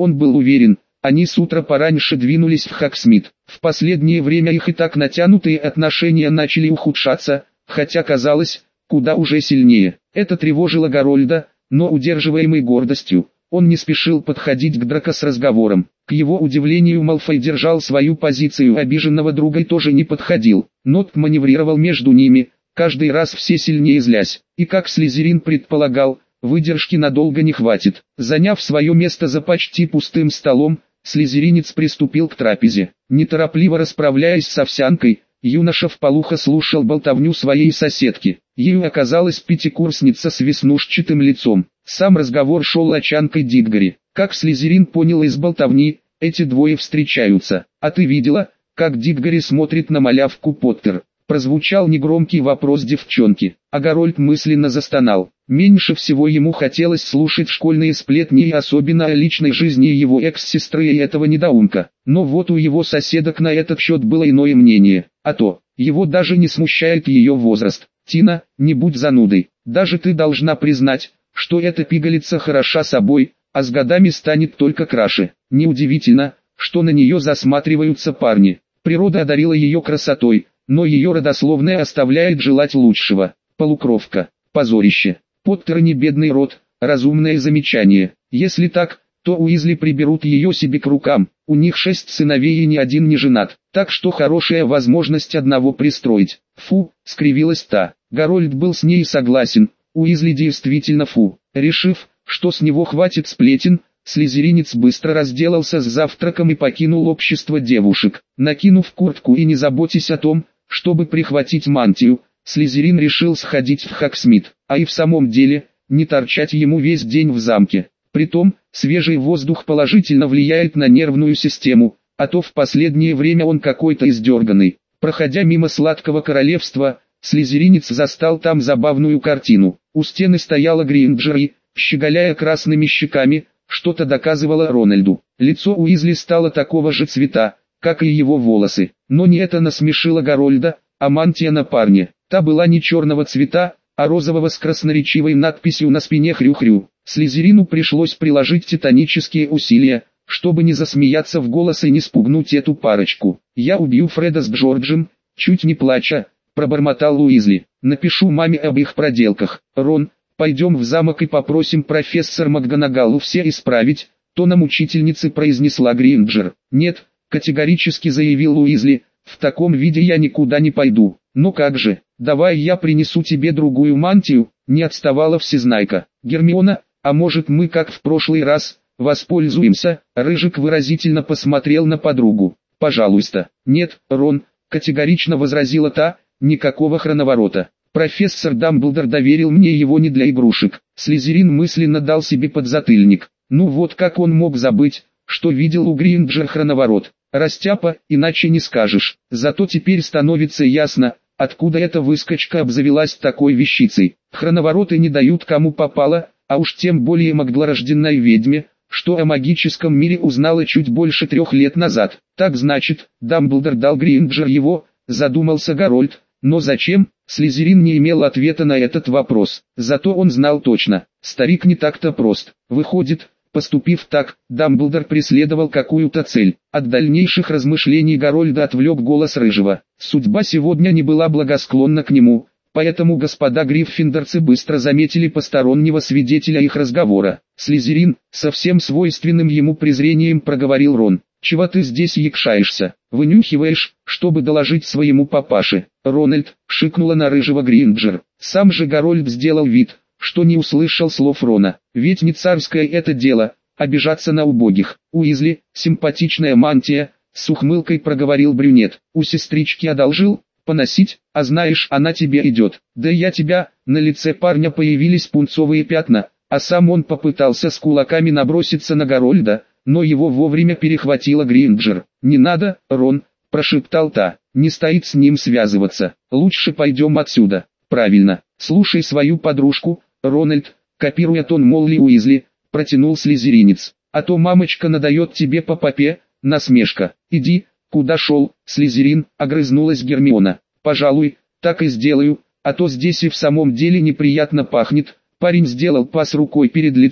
Он был уверен, они с утра пораньше двинулись в Хогсмит. В последнее время их и так натянутые отношения начали ухудшаться, хотя казалось, куда уже сильнее. Это тревожило Гарольда, но удерживаемый гордостью, он не спешил подходить к Драко с разговором. К его удивлению, Малфой держал свою позицию обиженного друга и тоже не подходил. Нот маневрировал между ними, каждый раз все сильнее злясь. И как Слизерин предполагал, выдержки надолго не хватит. Заняв свое место за почти пустым столом, слизеринец приступил к трапезе. Неторопливо расправляясь с овсянкой, юноша вполуха слушал болтовню своей соседки. Ею оказалась пятикурсница с веснушчатым лицом. Сам разговор шел о Чанкой Дитгаре. Как Слизерин понял из болтовни, эти двое встречаются. «А ты видела, как Дитгари смотрит на малявку Поттер?» Прозвучал негромкий вопрос девчонки, а Гарольд мысленно застонал. Меньше всего ему хотелось слушать школьные сплетни и особенно о личной жизни его экс-сестры и этого недоумка. Но вот у его соседок на этот счет было иное мнение. А то, его даже не смущает ее возраст. «Тина, не будь занудой. Даже ты должна признать, что эта пигалица хороша собой, а с годами станет только краше. Неудивительно, что на нее засматриваются парни. Природа одарила ее красотой, но ее родословная оставляет желать лучшего. Полукровка, позорище. Поттер не бедный род, разумное замечание. Если так, то Уизли приберут ее себе к рукам. У них 6 сыновей и ни один не женат, так что хорошая возможность одного пристроить. Фу, скривилась та. Гарольд был с ней согласен, Уизли действительно фу. Решив, что с него хватит сплетен, слизеринец быстро разделался с завтраком и покинул общество девушек. Накинув куртку и не заботясь о том, чтобы прихватить мантию, Слизерин решил сходить в Хогсмит, а и в самом деле, не торчать ему весь день в замке. Притом, свежий воздух положительно влияет на нервную систему, а то в последнее время он какой-то издерганный. Проходя мимо сладкого королевства, слизеринец застал там забавную картину. У стены стояла Гринджер и, щеголяя красными щеками, что-то доказывала Рональду. Лицо Уизли стало такого же цвета, как и его волосы. Но не это насмешило Гарольда, а мантия на парне. Та была не черного цвета, а розового с красноречивой надписью на спине «Хрю-хрю». Слизерину пришлось приложить титанические усилия, чтобы не засмеяться в голос и не спугнуть эту парочку. «Я убью Фреда с Джорджем», чуть не плача, пробормотал Уизли. «Напишу маме об их проделках. Рон, пойдем в замок и попросим профессор МакГонагаллу все исправить», тоном учительницы произнесла Гринджер. «Нет», категорически заявил Уизли, «в таком виде я никуда не пойду». «Ну как же, давай я принесу тебе другую мантию», не отставала всезнайка. «Гермиона, а может мы как в прошлый раз, воспользуемся?» Рыжик выразительно посмотрел на подругу. «Пожалуйста». «Нет, Рон», категорично возразила та, «никакого хроноворота. Профессор Дамблдор доверил мне его не для игрушек». Слизерин мысленно дал себе подзатыльник. Ну вот как он мог забыть, что видел у Гринджер хроноворот. Растяпа, иначе не скажешь. Зато теперь становится ясно, откуда эта выскочка обзавелась такой вещицей. Хроновороты не дают кому попало, а уж тем более маглорожденной ведьме, что о магическом мире узнала чуть больше 3 лет назад. Так значит, Дамблдор дал Гринджер его, задумался Гарольд. Но зачем? Слизерин не имел ответа на этот вопрос. Зато он знал точно, старик не так-то прост. Выходит, поступив так, Дамблдор преследовал какую-то цель. От дальнейших размышлений Гарольда отвлек голос Рыжего. Судьба сегодня не была благосклонна к нему, поэтому господа гриффиндорцы быстро заметили постороннего свидетеля их разговора. Слизерин, со всем свойственным ему презрением проговорил Рон. «Чего ты здесь якшаешься? Вынюхиваешь, чтобы доложить своему папаше?» «Рональд», шикнула на Рыжего Гринджер. Сам же Гарольд сделал вид, что не услышал слов Рона. Ведь не царское это дело, обижаться на убогих. «Уизли, симпатичная мантия», с ухмылкой проговорил брюнет. «У сестрички одолжил? Поносить? А знаешь, она тебе идет». «Да я тебя». На лице парня появились пунцовые пятна, а сам он попытался с кулаками наброситься на Гарольда, но его вовремя перехватила Гринджер. «Не надо, Рон», прошептал та, «не стоит с ним связываться. Лучше пойдем отсюда». «Правильно, слушай свою подружку, Рональд», копируя тон Молли Уизли, протянул слизеринец. «А то мамочка надает тебе по попе». Насмешка. «Иди, куда шел, Слизерин», огрызнулась Гермиона. «Пожалуй, так и сделаю, а то здесь и в самом деле неприятно пахнет». Парень сделал пас рукой перед лицом,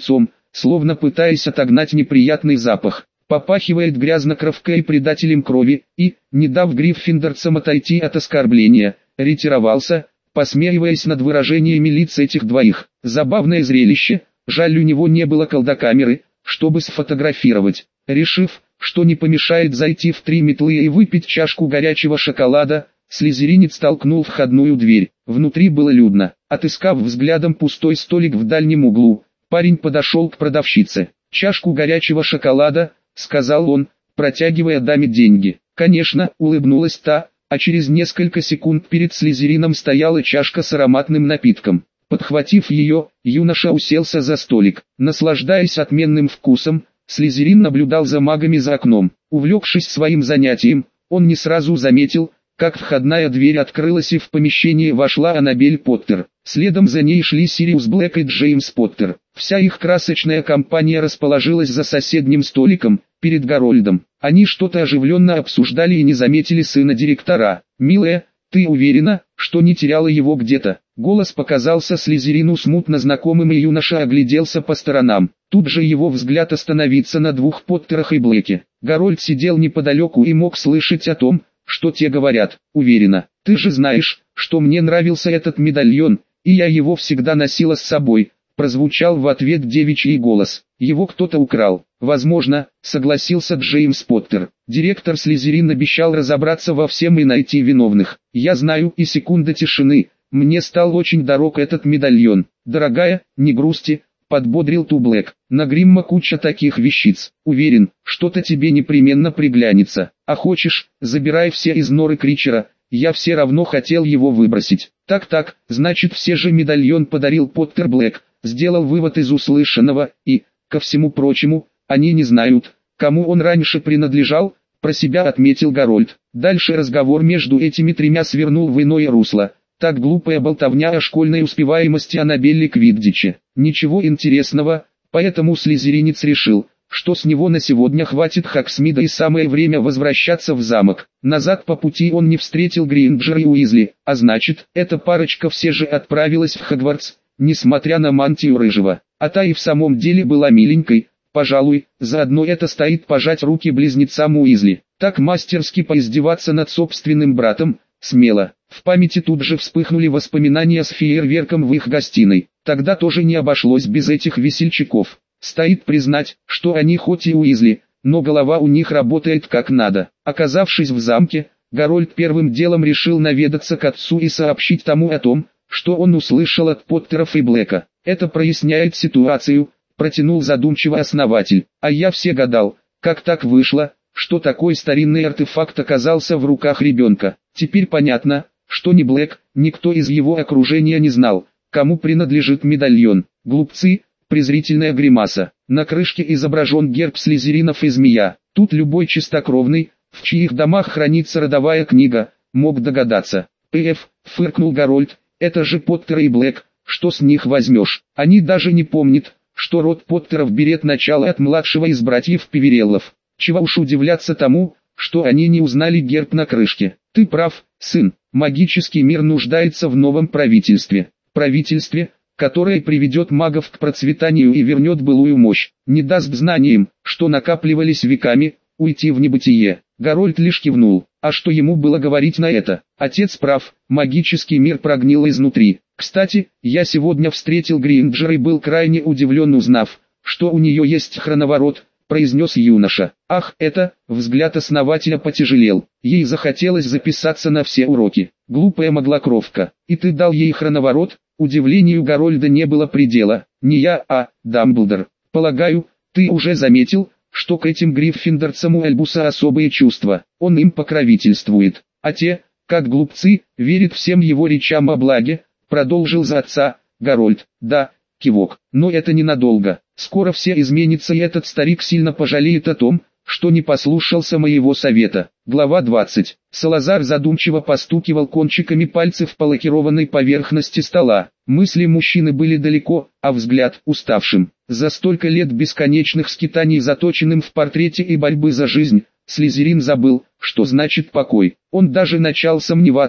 словно пытаясь отогнать неприятный запах. Попахивает грязнокровкой и предателем крови, и, не дав гриффиндорцам отойти от оскорбления, ретировался, посмеиваясь над выражениями лиц этих двоих. Забавное зрелище, жаль, у него не было колдокамеры, чтобы сфотографировать. Решив, что не помешает зайти в 3 метлы и выпить чашку горячего шоколада, слизеринец толкнул входную дверь. Внутри было людно. Отыскав взглядом пустой столик в дальнем углу, парень подошел к продавщице. «Чашку горячего шоколада», — сказал он, протягивая даме деньги. «Конечно», — улыбнулась та, а через несколько секунд перед слизерином стояла чашка с ароматным напитком. Подхватив ее, юноша уселся за столик. Наслаждаясь отменным вкусом, слизерин наблюдал за магами за окном. Увлекшись своим занятием, он не сразу заметил, как входная дверь открылась и в помещение вошла Аннабель Поттер. Следом за ней шли Сириус Блэк и Джеймс Поттер. Вся их красочная компания расположилась за соседним столиком, перед Гарольдом. Они что-то оживленно обсуждали и не заметили сына директора. «Милая, ты уверена, что не теряла его где-то?» Голос показался слизерину смутно знакомым, и юноша огляделся по сторонам. Тут же его взгляд остановился на двух Поттерах и Блэке. Гарольд сидел неподалеку и мог слышать о том, что те говорят. «Уверена, ты же знаешь, что мне нравился этот медальон, и я его всегда носила с собой», прозвучал в ответ девичий голос. «Его кто-то украл». «Возможно», согласился Джеймс Поттер. Директор Слизерин обещал разобраться во всем и найти виновных. «Я знаю», и секунда тишины. «Мне стал очень дорог этот медальон». «Дорогая, не грусти», подбодрил Ту Блэк. «На Гримма куча таких вещиц. Уверен, что-то тебе непременно приглянется. А хочешь, забирай все из норы Кричера, я все равно хотел его выбросить». «Так, значит все же медальон подарил Поттер Блэк», сделал вывод из услышанного, и, ко всему прочему, они не знают, кому он раньше принадлежал, про себя отметил Гарольд. Дальше разговор между этими тремя свернул в иное русло. Так глупая болтовня о школьной успеваемости Аннабелли Квиддиче. Ничего интересного, поэтому слизеринец решил, что с него на сегодня хватит Хоксмида и самое время возвращаться в замок. Назад по пути он не встретил Гринджера и Уизли, а значит, эта парочка все же отправилась в Хогвартс, несмотря на мантию рыжего. А та и в самом деле была миленькой, пожалуй, заодно это стоит пожать руки близнецам Уизли. Так мастерски поиздеваться над собственным братом, смело. В памяти тут же вспыхнули воспоминания с фейерверком в их гостиной. Тогда тоже не обошлось без этих весельчаков. Стоит признать, что они хоть и Уизли, но голова у них работает как надо. Оказавшись в замке, Гарольд первым делом решил наведаться к отцу и сообщить тому о том, что он услышал от Поттеров и Блэка. «Это проясняет ситуацию», протянул задумчиво основатель. «А я все гадал, как так вышло, что такой старинный артефакт оказался в руках ребенка. Теперь понятно, что ни Блэк, никто из его окружения не знал, кому принадлежит медальон. Глупцы», презрительная гримаса. На крышке изображен герб слизеринов и змея. Тут любой чистокровный, в чьих домах хранится родовая книга, мог догадаться. Фыркнул Гарольд, это же Поттер и Блэк, что с них возьмешь? Они даже не помнят, что род Поттеров берет начало от младшего из братьев Певереллов. Чего уж удивляться тому, что они не узнали герб на крышке. Ты прав, сын, магический мир нуждается в новом правительстве. Правительстве, которое приведет магов к процветанию и вернет былую мощь, не даст знаниям, что накапливались веками, уйти в небытие. Гарольд лишь кивнул. А что ему было говорить на это? Отец прав, магический мир прогнил изнутри. Кстати, я сегодня встретил Гринджера и был крайне удивлен, узнав, что у нее есть хроноворот, произнес юноша. Ах, это, взгляд основателя потяжелел. Ей захотелось записаться на все уроки. Глупая моглокровка. И ты дал ей хроноворот? Удивлению Гарольда не было предела. Не я, а Дамблдор. Полагаю, ты уже заметил, что к этим гриффиндорцам у Альбуса особые чувства. Он им покровительствует. А те, как глупцы, верят всем его речам о благе, продолжил за отца Гарольд. Да, кивок. Но это ненадолго. Скоро все изменится, и этот старик сильно пожалеет о том, что не послушался моего совета. Глава 20. Салазар задумчиво постукивал кончиками пальцев по лакированной поверхности стола. Мысли мужчины были далеко, а взгляд уставшим. За столько лет бесконечных скитаний, заточенным в портрете и борьбы за жизнь, Слизерин забыл, что значит покой. Он даже начал сомневаться,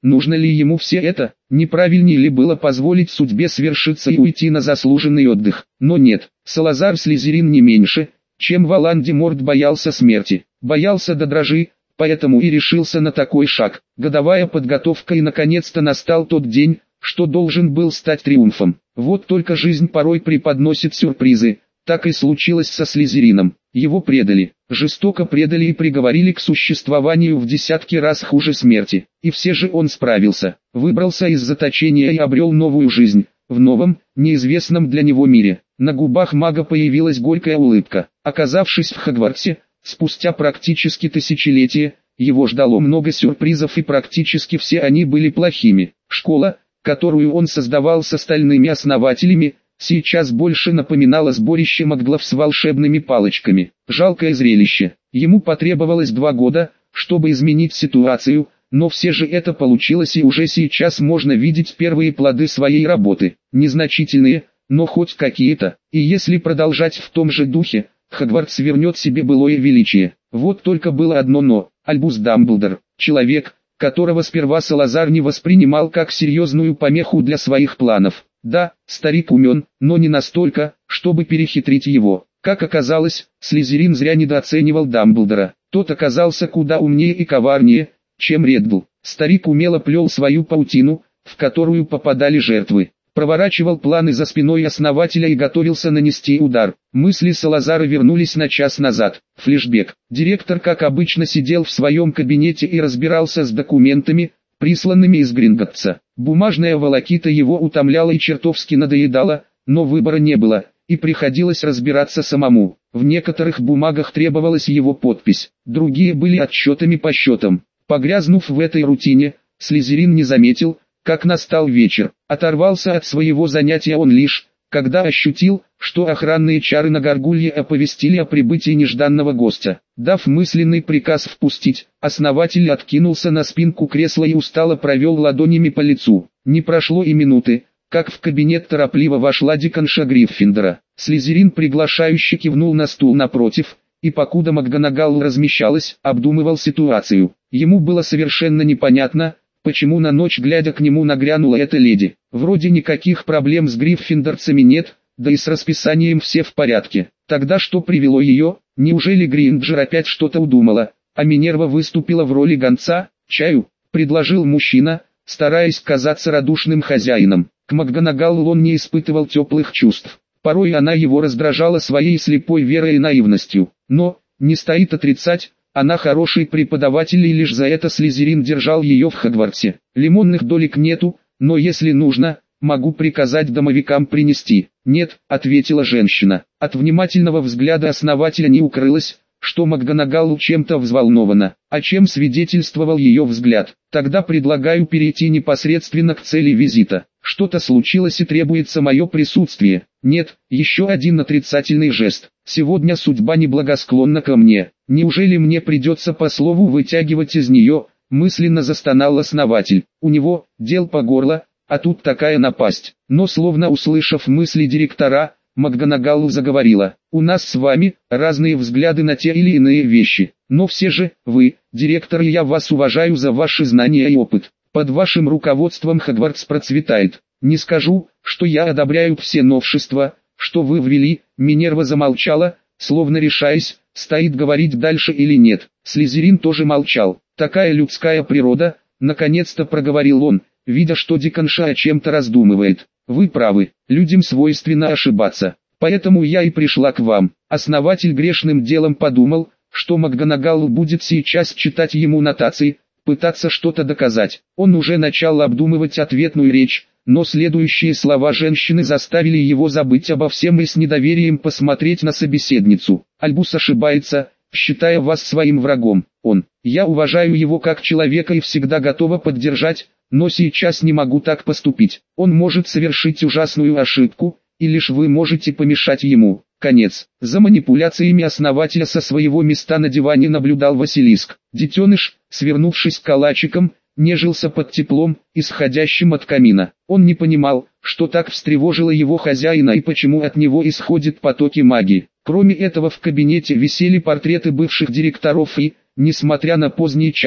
нужно ли ему все это, неправильнее ли было позволить судьбе свершиться и уйти на заслуженный отдых. Но нет, Салазар Слизерин не меньше, чем Волан-де-Морт боялся смерти, боялся до дрожи, поэтому и решился на такой шаг. Годовая подготовка, и наконец-то настал тот день, что должен был стать триумфом. Вот только жизнь порой преподносит сюрпризы. Так и случилось со Слизерином. Его предали, жестоко предали и приговорили к существованию в десятки раз хуже смерти. И все же он справился, выбрался из заточения и обрел новую жизнь, в новом, неизвестном для него мире. На губах мага появилась горькая улыбка. Оказавшись в Хогвартсе, спустя практически тысячелетие, его ждало много сюрпризов, и практически все они были плохими. Школа, которую он создавал с остальными основателями, сейчас больше напоминало сборище маглов с волшебными палочками. Жалкое зрелище. Ему потребовалось 2 года, чтобы изменить ситуацию, но все же это получилось, и уже сейчас можно видеть первые плоды своей работы. Незначительные, но хоть какие-то. И если продолжать в том же духе, Хогвартс вернет себе былое величие. Вот только было одно но. Альбус Дамблдор, человек, которого сперва Салазар не воспринимал как серьезную помеху для своих планов. Да, старик умен, но не настолько, чтобы перехитрить его. Как оказалось, Слизерин зря недооценивал Дамблдора. Тот оказался куда умнее и коварнее, чем Реддл. Старик умело плел свою паутину, в которую попадали жертвы. Проворачивал планы за спиной основателя и готовился нанести удар. Мысли Салазара вернулись на час назад. Флешбэк. Директор, как обычно, сидел в своем кабинете и разбирался с документами, присланными из Гринготтса. Бумажная волокита его утомляла и чертовски надоедала, но выбора не было, и приходилось разбираться самому. В некоторых бумагах требовалась его подпись, другие были отчетами по счетам. Погрязнув в этой рутине, Слизерин не заметил, как настал вечер. Оторвался от своего занятия он лишь, когда ощутил, что охранные чары на Гаргулье оповестили о прибытии нежданного гостя. Дав мысленный приказ впустить, основатель откинулся на спинку кресла и устало провел ладонями по лицу. Не прошло и минуты, как в кабинет торопливо вошла деканша Гриффиндора. Слизерин приглашающе кивнул на стул напротив, и покуда МакГонагал размещалась, обдумывал ситуацию. Ему было совершенно непонятно, почему на ночь глядя к нему нагрянула эта леди. Вроде никаких проблем с гриффиндорцами нет, да и с расписанием все в порядке. Тогда что привело ее? Неужели Гринджер опять что-то удумала, а Минерва выступила в роли гонца? «Чаю», — предложил мужчина, стараясь казаться радушным хозяином. К МакГонагалл он не испытывал теплых чувств. Порой она его раздражала своей слепой верой и наивностью. Но, не стоит отрицать, она хороший преподаватель, и лишь за это Слизерин держал ее в Хогвартсе. Лимонных долек нету, но если нужно, могу приказать домовикам принести. «Нет», — ответила женщина. От внимательного взгляда основателя не укрылось, что МакГонагалл чем-то взволнована. О чем свидетельствовал ее взгляд? «Тогда предлагаю перейти непосредственно к цели визита. Что-то случилось и требуется мое присутствие». «Нет», еще один отрицательный жест. «Сегодня судьба неблагосклонна ко мне. Неужели мне придется по слову вытягивать из нее?» Мысленно застонал основатель. У него дел по горло, а тут такая напасть. Но словно услышав мысли директора, МакГонагалл заговорила. «У нас с вами разные взгляды на те или иные вещи, но все же, вы, директор, и я вас уважаю за ваши знания и опыт. Под вашим руководством Хогвартс процветает. Не скажу, что я одобряю все новшества, что вы ввели». Минерва замолчала, словно решаясь, стоит говорить дальше или нет. Слизерин тоже молчал. «Такая людская природа», — наконец-то проговорил он, видя, что деканша о чем-то раздумывает. «Вы правы, людям свойственно ошибаться, поэтому я и пришла к вам». Основатель грешным делом подумал, что МакГонагалл будет сейчас читать ему нотации, пытаться что-то доказать. Он уже начал обдумывать ответную речь, но следующие слова женщины заставили его забыть обо всем и с недоверием посмотреть на собеседницу. «Альбус ошибается, считая вас своим врагом. Я уважаю его как человека и всегда готова поддержать, но сейчас не могу так поступить. Он может совершить ужасную ошибку, и лишь вы можете помешать ему». Конец. За манипуляциями основателя со своего места на диване наблюдал Василиск. Детеныш, свернувшись калачиком, нежился под теплом, исходящим от камина. Он не понимал, что так встревожило его хозяина и почему от него исходят потоки магии. Кроме этого, в кабинете висели портреты бывших директоров и, несмотря на поздний час,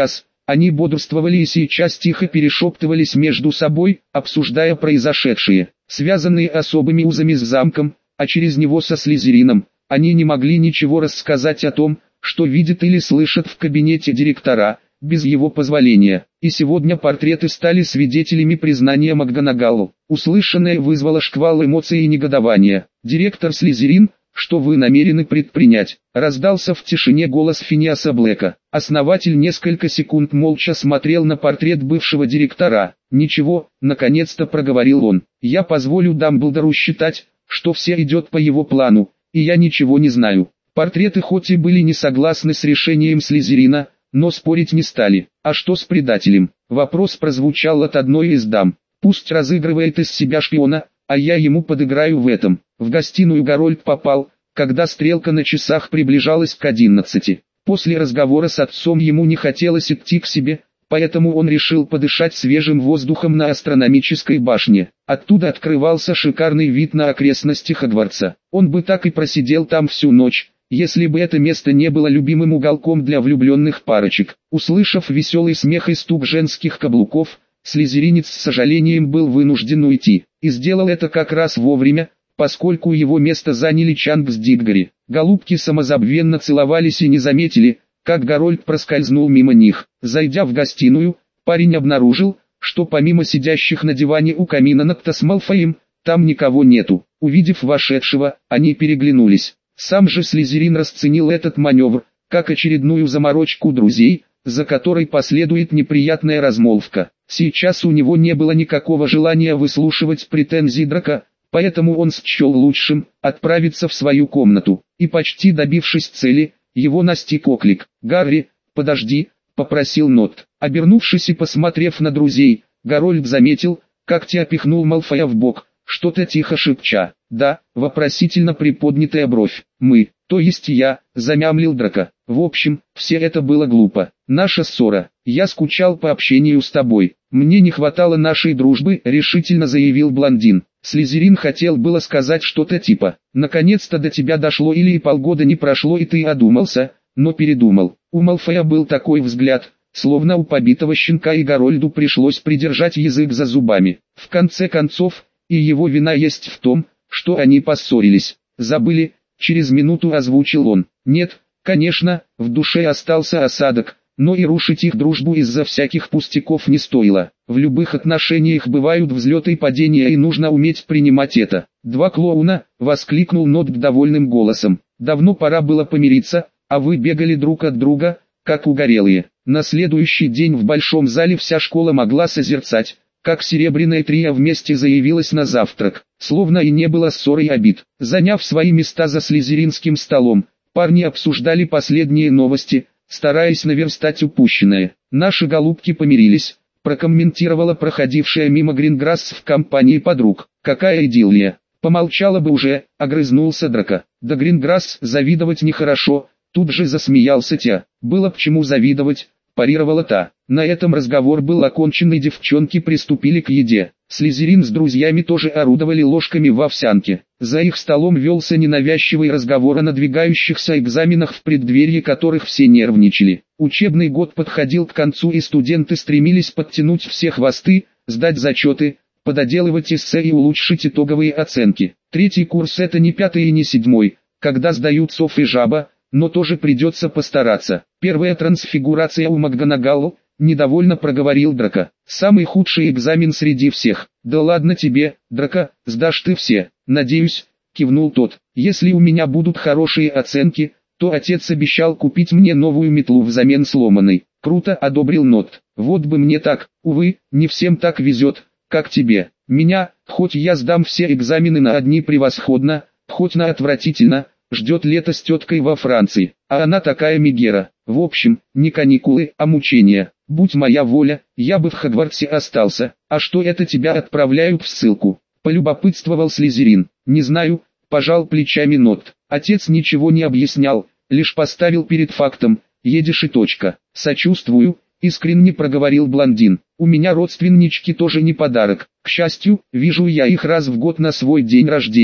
Они бодрствовали и сейчас тихо перешептывались между собой, обсуждая произошедшее. Связанные особыми узами с замком, а через него со Слизерином, они не могли ничего рассказать о том, что видят или слышат в кабинете директора, без его позволения. И сегодня портреты стали свидетелями признания МакГонагалл. Услышанное вызвало шквал эмоций и негодования. «Директор Слизерин, что вы намерены предпринять?» Раздался в тишине голос Финиаса Блэка. Основатель несколько секунд молча смотрел на портрет бывшего директора. «Ничего», наконец-то проговорил он. «Я позволю Дамблдору считать, что все идет по его плану, и я ничего не знаю». Портреты хоть и были не согласны с решением Слизерина, но спорить не стали. «А что с предателем?» Вопрос прозвучал от одной из дам. «Пусть разыгрывает из себя шпиона, а я ему подыграю в этом». В гостиную Гарольд попал, когда стрелка на часах приближалась к 11. После разговора с отцом ему не хотелось идти к себе, поэтому он решил подышать свежим воздухом на астрономической башне. Оттуда открывался шикарный вид на окрестности Хогвартса. Он бы так и просидел там всю ночь, если бы это место не было любимым уголком для влюбленных парочек. Услышав веселый смех и стук женских каблуков, слизеринец с сожалением был вынужден уйти. И сделал это как раз вовремя, поскольку его место заняли Чанг с Диггори. Голубки самозабвенно целовались и не заметили, как Гарольд проскользнул мимо них. Зайдя в гостиную, парень обнаружил, что помимо сидящих на диване у камина Нокта с Малфоем, там никого нету. Увидев вошедшего, они переглянулись. Сам же Слизерин расценил этот маневр, как очередную заморочку друзей, за которой последует неприятная размолвка. Сейчас у него не было никакого желания выслушивать претензии Драко, поэтому он счел лучшим отправиться в свою комнату. И почти добившись цели, его настиг оклик. «Гарри, подожди», — попросил Нот. Обернувшись и посмотрев на друзей, Гарольд заметил, как те опихнул Малфоя в бок, что-то тихо шепча. «Да», — вопросительно приподнятая бровь. «Мы, то есть я», — замямлил Драко. «В общем, все это было глупо. Наша ссора. Я скучал по общению с тобой. Мне не хватало нашей дружбы», — решительно заявил блондин. Слизерин хотел было сказать что-то типа «наконец-то до тебя дошло» или «и полгода не прошло и ты одумался», но передумал. У Малфоя был такой взгляд, словно у побитого щенка, и Гарольду пришлось придержать язык за зубами. В конце концов, и его вина есть в том, что они поссорились. «Забыли?» — через минуту озвучил он. «Нет, конечно, в душе остался осадок, но и рушить их дружбу из-за всяких пустяков не стоило. В любых отношениях бывают взлеты и падения, и нужно уметь принимать это». «Два клоуна!» — воскликнул Нот довольным голосом. «Давно пора было помириться, а вы бегали друг от друга, как угорелые». На следующий день в большом зале вся школа могла созерцать, как серебряное трио вместе заявилось на завтрак, словно и не было ссоры и обид. Заняв свои места за слизеринским столом, парни обсуждали последние новости, стараясь наверстать упущенное. «Наши голубки помирились», — прокомментировала проходившая мимо Гринграсс в компании подруг. «Какая идиллия!» «Помолчала бы уже», — огрызнулся Драко. «Да Гринграсс завидовать нехорошо», — тут же засмеялся Тя. «Было к чему завидовать», — парировала та. На этом разговор был окончен, и девчонки приступили к еде. Слизерин с друзьями тоже орудовали ложками в овсянке. За их столом велся ненавязчивый разговор о надвигающихся экзаменах, в преддверии которых все нервничали. Учебный год подходил к концу, и студенты стремились подтянуть все хвосты, сдать зачеты, пододелывать эссе и улучшить итоговые оценки. Третий курс — это не пятый и не седьмой, когда сдают Сов и Жаба, но тоже придется постараться. Первая трансфигурация у МакГонагалл, недовольно проговорил Драко. «Самый худший экзамен среди всех». «Да ладно тебе, Драко, сдашь ты все». «Надеюсь», — кивнул тот. «Если у меня будут хорошие оценки, то отец обещал купить мне новую метлу взамен сломанной». «Круто», — одобрил Нот. «Вот бы мне так. Увы, не всем так везет, как тебе. Меня, хоть я сдам все экзамены на одни превосходно, хоть на отвратительно, ждет лето с теткой во Франции, а она такая мегера. В общем, не каникулы, а мучения. Будь моя воля, я бы в Хогвартсе остался. А что это тебя отправляют в ссылку?» — полюбопытствовал Слизерин. «Не знаю», — пожал плечами Нот. Отец ничего не объяснял, лишь поставил перед фактом: едешь и точка. «Сочувствую», — искренне проговорил блондин. «У меня родственнички тоже не подарок. К счастью, вижу я их раз в год на свой день рождения.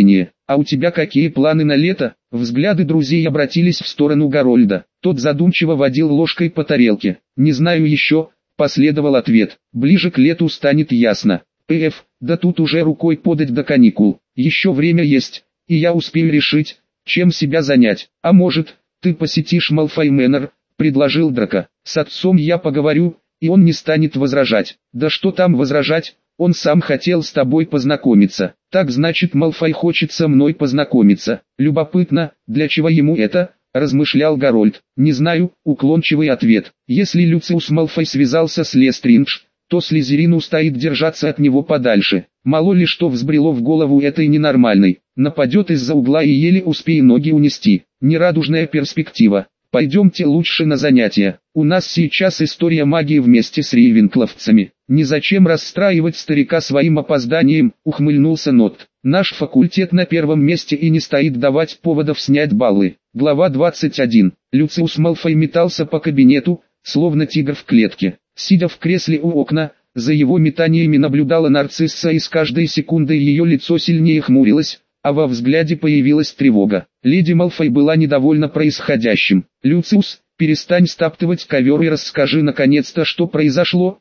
А у тебя какие планы на лето? Взгляды друзей обратились в сторону Гарольда. Тот задумчиво водил ложкой по тарелке. Не знаю еще, последовал ответ. Ближе к лету станет ясно. Да тут уже рукой подать до каникул. Еще время есть, и я успею решить, чем себя занять. А может, ты посетишь Малфой Мэннер, предложил Драко. С отцом я поговорю, и он не станет возражать. Да что там возражать, он сам хотел с тобой познакомиться. Так значит, Малфой хочет со мной познакомиться. Любопытно, для чего ему это, размышлял Гарольд. Не знаю, уклончивый ответ. Если Люциус Малфой связался с Лестриндж, то Слизерину стоит держаться от него подальше. Мало ли что взбрело в голову этой ненормальной. Нападет из-за угла и еле успей ноги унести. Нерадужная перспектива. Пойдемте лучше на занятия. У нас сейчас история магии вместе с рейвенкловцами. Незачем расстраивать старика своим опозданием, ухмыльнулся Нот. Наш факультет на первом месте и не стоит давать поводов снять баллы. Глава 21. Люциус Малфой метался по кабинету, словно тигр в клетке. Сидя в кресле у окна, за его метаниями наблюдала Нарцисса, и с каждой секундой ее лицо сильнее хмурилось, а во взгляде появилась тревога. Леди Малфой была недовольна происходящим. «Люциус, перестань стаптывать ковер и расскажи наконец-то, что произошло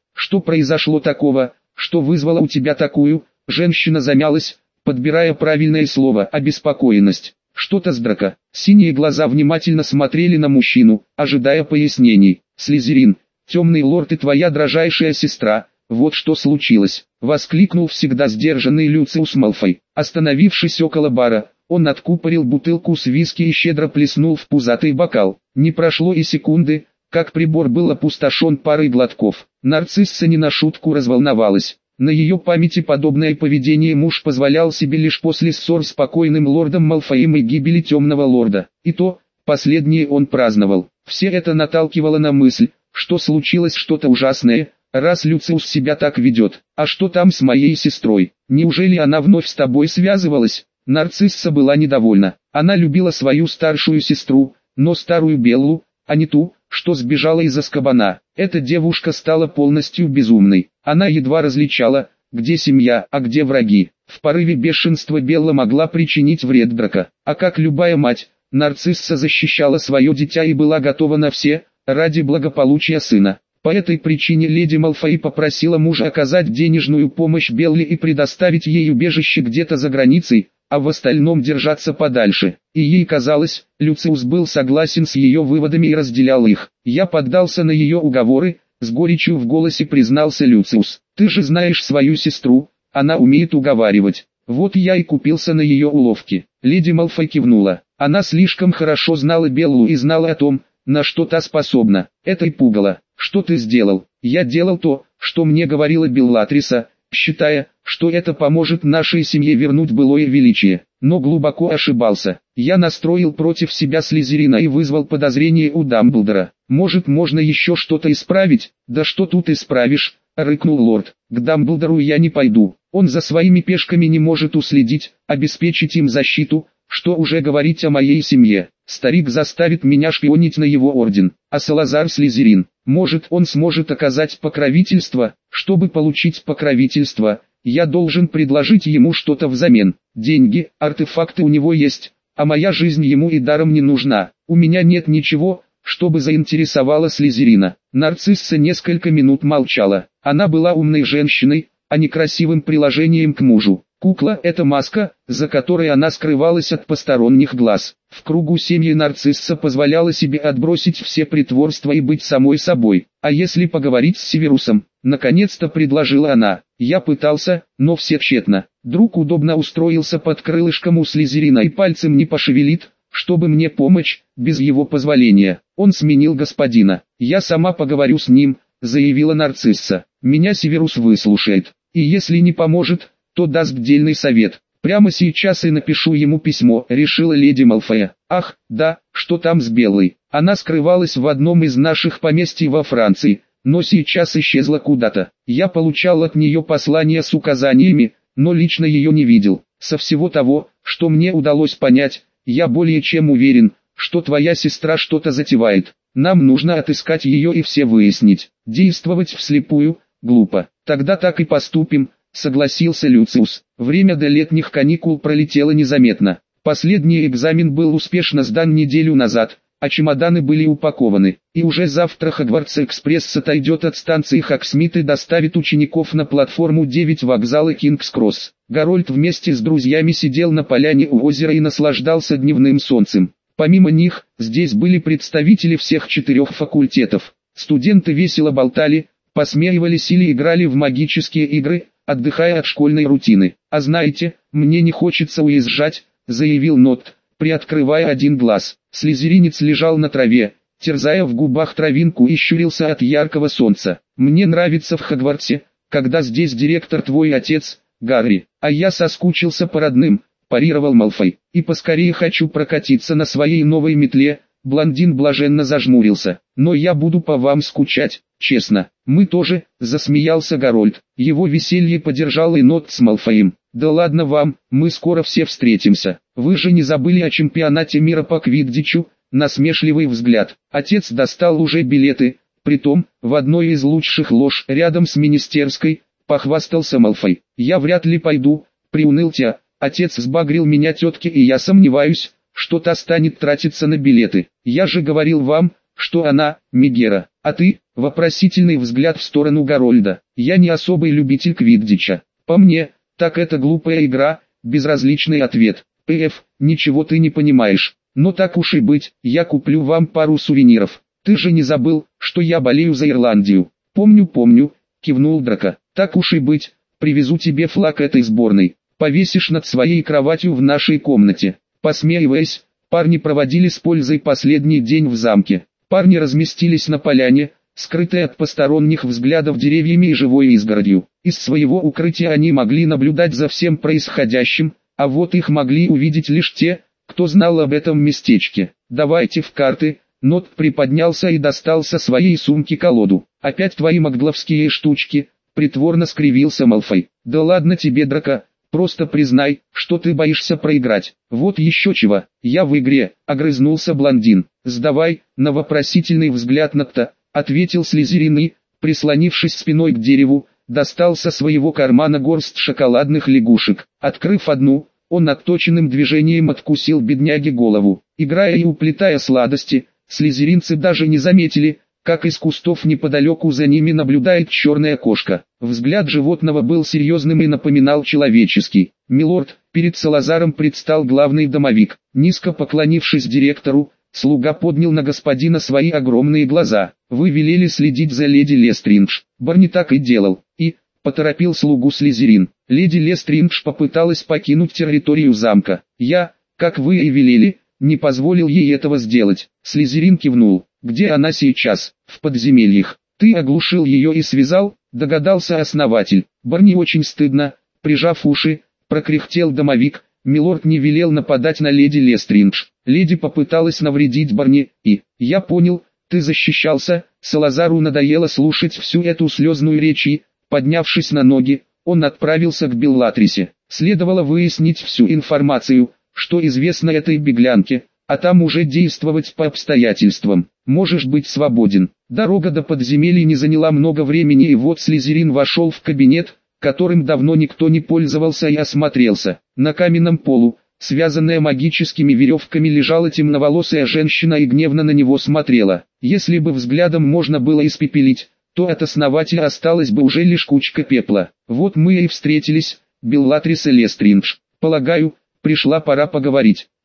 такого, что вызвало у тебя такую...» Женщина замялась, подбирая правильное слово. «Обеспокоенность. Что-то с Драко». Синие глаза внимательно смотрели на мужчину, ожидая пояснений. «Слизерин, темный лорд и твоя дрожайшая сестра, вот что случилось», — воскликнул всегда сдержанный Люциус Малфой. Остановившись около бара, он откупорил бутылку с виски и щедро плеснул в пузатый бокал. Не прошло и секунды, как прибор был опустошен парой глотков. Нарцисса не на шутку разволновалась. На ее памяти подобное поведение муж позволял себе лишь после ссор с покойным лордом Малфоем и гибели темного лорда. И то, последнее он праздновал. Все это наталкивало на мысль, что случилось что-то ужасное, раз Люциус себя так ведет. А что там с моей сестрой? Неужели она вновь с тобой связывалась? Нарцисса была недовольна. Она любила свою старшую сестру, но старую Беллу, а не ту, что сбежала из Азкабана. Эта девушка стала полностью безумной. Она едва различала, где семья, а где враги. В порыве бешенства Белла могла причинить вред Драко. А как любая мать, Нарцисса защищала свое дитя и была готова на все, ради благополучия сына. По этой причине леди Малфой попросила мужа оказать денежную помощь Белле и предоставить ей убежище где-то за границей, а в остальном держаться подальше. И ей казалось, Люциус был согласен с ее выводами и разделял их. Я поддался на ее уговоры, с горечью в голосе признался Люциус. Ты же знаешь свою сестру, она умеет уговаривать. Вот я и купился на ее уловки. Леди Малфой кивнула. Она слишком хорошо знала Беллу и знала о том, на что та способна. Это и пугало. Что ты сделал? Я делал то, что мне говорила Беллатриса, считая, что это поможет нашей семье вернуть былое величие. Но глубоко ошибался. Я настроил против себя Слизерина и вызвал подозрение у Дамблдора. Может, можно еще что-то исправить? Да что тут исправишь, рыкнул лорд. К Дамблдору я не пойду. Он за своими пешками не может уследить, обеспечить им защиту. Что уже говорить о моей семье? Старик заставит меня шпионить на его орден. А Салазар Слизерин, может, он сможет оказать покровительство? Чтобы получить покровительство, я должен предложить ему что-то взамен. Деньги, артефакты у него есть, а моя жизнь ему и даром не нужна. У меня нет ничего, чтобы заинтересовало Слизерина. Нарцисса несколько минут молчала. Она была умной женщиной, а не красивым приложением к мужу. Кукла – это маска, за которой она скрывалась от посторонних глаз. В кругу семьи Нарцисса позволяла себе отбросить все притворства и быть самой собой. А если поговорить с Северусом? Наконец-то предложила она. Я пытался, но все тщетно. Друг удобно устроился под крылышком у Слизерина и пальцем не пошевелит, чтобы мне помочь, без его позволения. Он сменил господина. Я сама поговорю с ним, заявила Нарцисса. Меня Северус выслушает. И если не поможет, то даст дельный совет. Прямо сейчас и напишу ему письмо, решила леди Малфоя. Ах, да, что там с Беллой? Она скрывалась в одном из наших поместий во Франции, но сейчас исчезла куда-то. Я получал от нее послания с указаниями, но лично ее не видел. Со всего того, что мне удалось понять, я более чем уверен, что твоя сестра что-то затевает. Нам нужно отыскать ее и все выяснить. Действовать вслепую глупо. Тогда так и поступим. согласился Люциус. Время до летних каникул пролетело незаметно. Последний экзамен был успешно сдан неделю назад, а чемоданы были упакованы. И уже завтра Хогвартс-экспресс отойдет от станции Хогсмит и доставит учеников на платформу 9 вокзала Кингс-Кросс. Гарольд вместе с друзьями сидел на поляне у озера и наслаждался дневным солнцем. Помимо них, здесь были представители всех 4 факультетов. Студенты весело болтали, посмеивались или играли в магические игры, отдыхая от школьной рутины. «А знаете, мне не хочется уезжать», — заявил Нот, приоткрывая один глаз. Слизеринец лежал на траве, терзая в губах травинку и щурился от яркого солнца. «Мне нравится в Хогвартсе, когда здесь директор твой отец, Гарри, а я соскучился по родным», — парировал Малфой. «И поскорее хочу прокатиться на своей новой метле». Блондин блаженно зажмурился. «Но я буду по вам скучать, честно». «Мы тоже», — засмеялся Гарольд. Его веселье поддержал и Нот с Малфоем. «Да ладно вам, мы скоро все встретимся. Вы же не забыли о чемпионате мира по квиддичу?» Насмешливый взгляд. Отец достал уже билеты, притом, в одной из лучших лож, рядом с министерской, похвастался Малфой. «Я вряд ли пойду», — приуныл Тя. «Отец сбагрил меня тетке, и я сомневаюсь, что та станет тратиться на билеты. Я же говорил вам, что она, Мегера, а ты?» Вопросительный взгляд в сторону Гарольда. «Я не особый любитель квиддича. По мне, так это глупая игра», безразличный ответ. Ничего ты не понимаешь. Но так уж и быть, я куплю вам пару сувениров. Ты же не забыл, что я болею за Ирландию?» Помню», кивнул Драко. «Так уж и быть, привезу тебе флаг этой сборной. Повесишь над своей кроватью в нашей комнате». Посмеиваясь, парни проводили с пользой последний день в замке. Парни разместились на поляне, скрытые от посторонних взглядов деревьями и живой изгородью. Из своего укрытия они могли наблюдать за всем происходящим, а вот их могли увидеть лишь те, кто знал об этом местечке. «Давайте в карты», — Нот приподнялся и достал со своей сумки колоду. «Опять твои магловские штучки», — притворно скривился Малфой. «Да ладно тебе, Драко. Просто признай, что ты боишься проиграть». «Вот еще чего, я в игре», — огрызнулся блондин. «Сдавай», — на вопросительный взгляд Нотта, ответил Слизерин и, прислонившись спиной к дереву, достал со своего кармана горсть шоколадных лягушек. Открыв одну, он отточенным движением откусил бедняге голову. Играя и уплетая сладости, слизеринцы даже не заметили, как из кустов неподалеку за ними наблюдает черная кошка. Взгляд животного был серьезным и напоминал человеческий. «Милорд», перед Салазаром предстал главный домовик. Низко поклонившись директору, слуга поднял на господина свои огромные глаза. «Вы велели следить за леди Лестриндж». Барни так и делал. И, поторопил слугу Слизерин. Леди Лестриндж попыталась покинуть территорию замка. «Я, как вы и велели, не позволил ей этого сделать». Слизерин кивнул. «Где она сейчас?» «В подземельях». «Ты оглушил ее и связал?» Догадался основатель. Барни очень стыдно, прижав уши, прокряхтел домовик. «Милорд не велел нападать на леди Лестриндж. Леди попыталась навредить Барни, и, я понял, ты защищался». Салазару надоело слушать всю эту слезную речь и, поднявшись на ноги, он отправился к Беллатрисе. Следовало выяснить всю информацию, что известно этой беглянке, а там уже действовать по обстоятельствам. «Можешь быть свободен». Дорога до подземелья не заняла много времени, и вот Слизерин вошел в кабинет, которым давно никто не пользовался, и осмотрелся. На каменном полу, связанная магическими веревками, лежала темноволосая женщина и гневно на него смотрела. Если бы взглядом можно было испепелить, то от основателя осталась бы уже лишь кучка пепла. «Вот мы и встретились, Беллатрис и Лестриндж. Полагаю, пришла пора поговорить».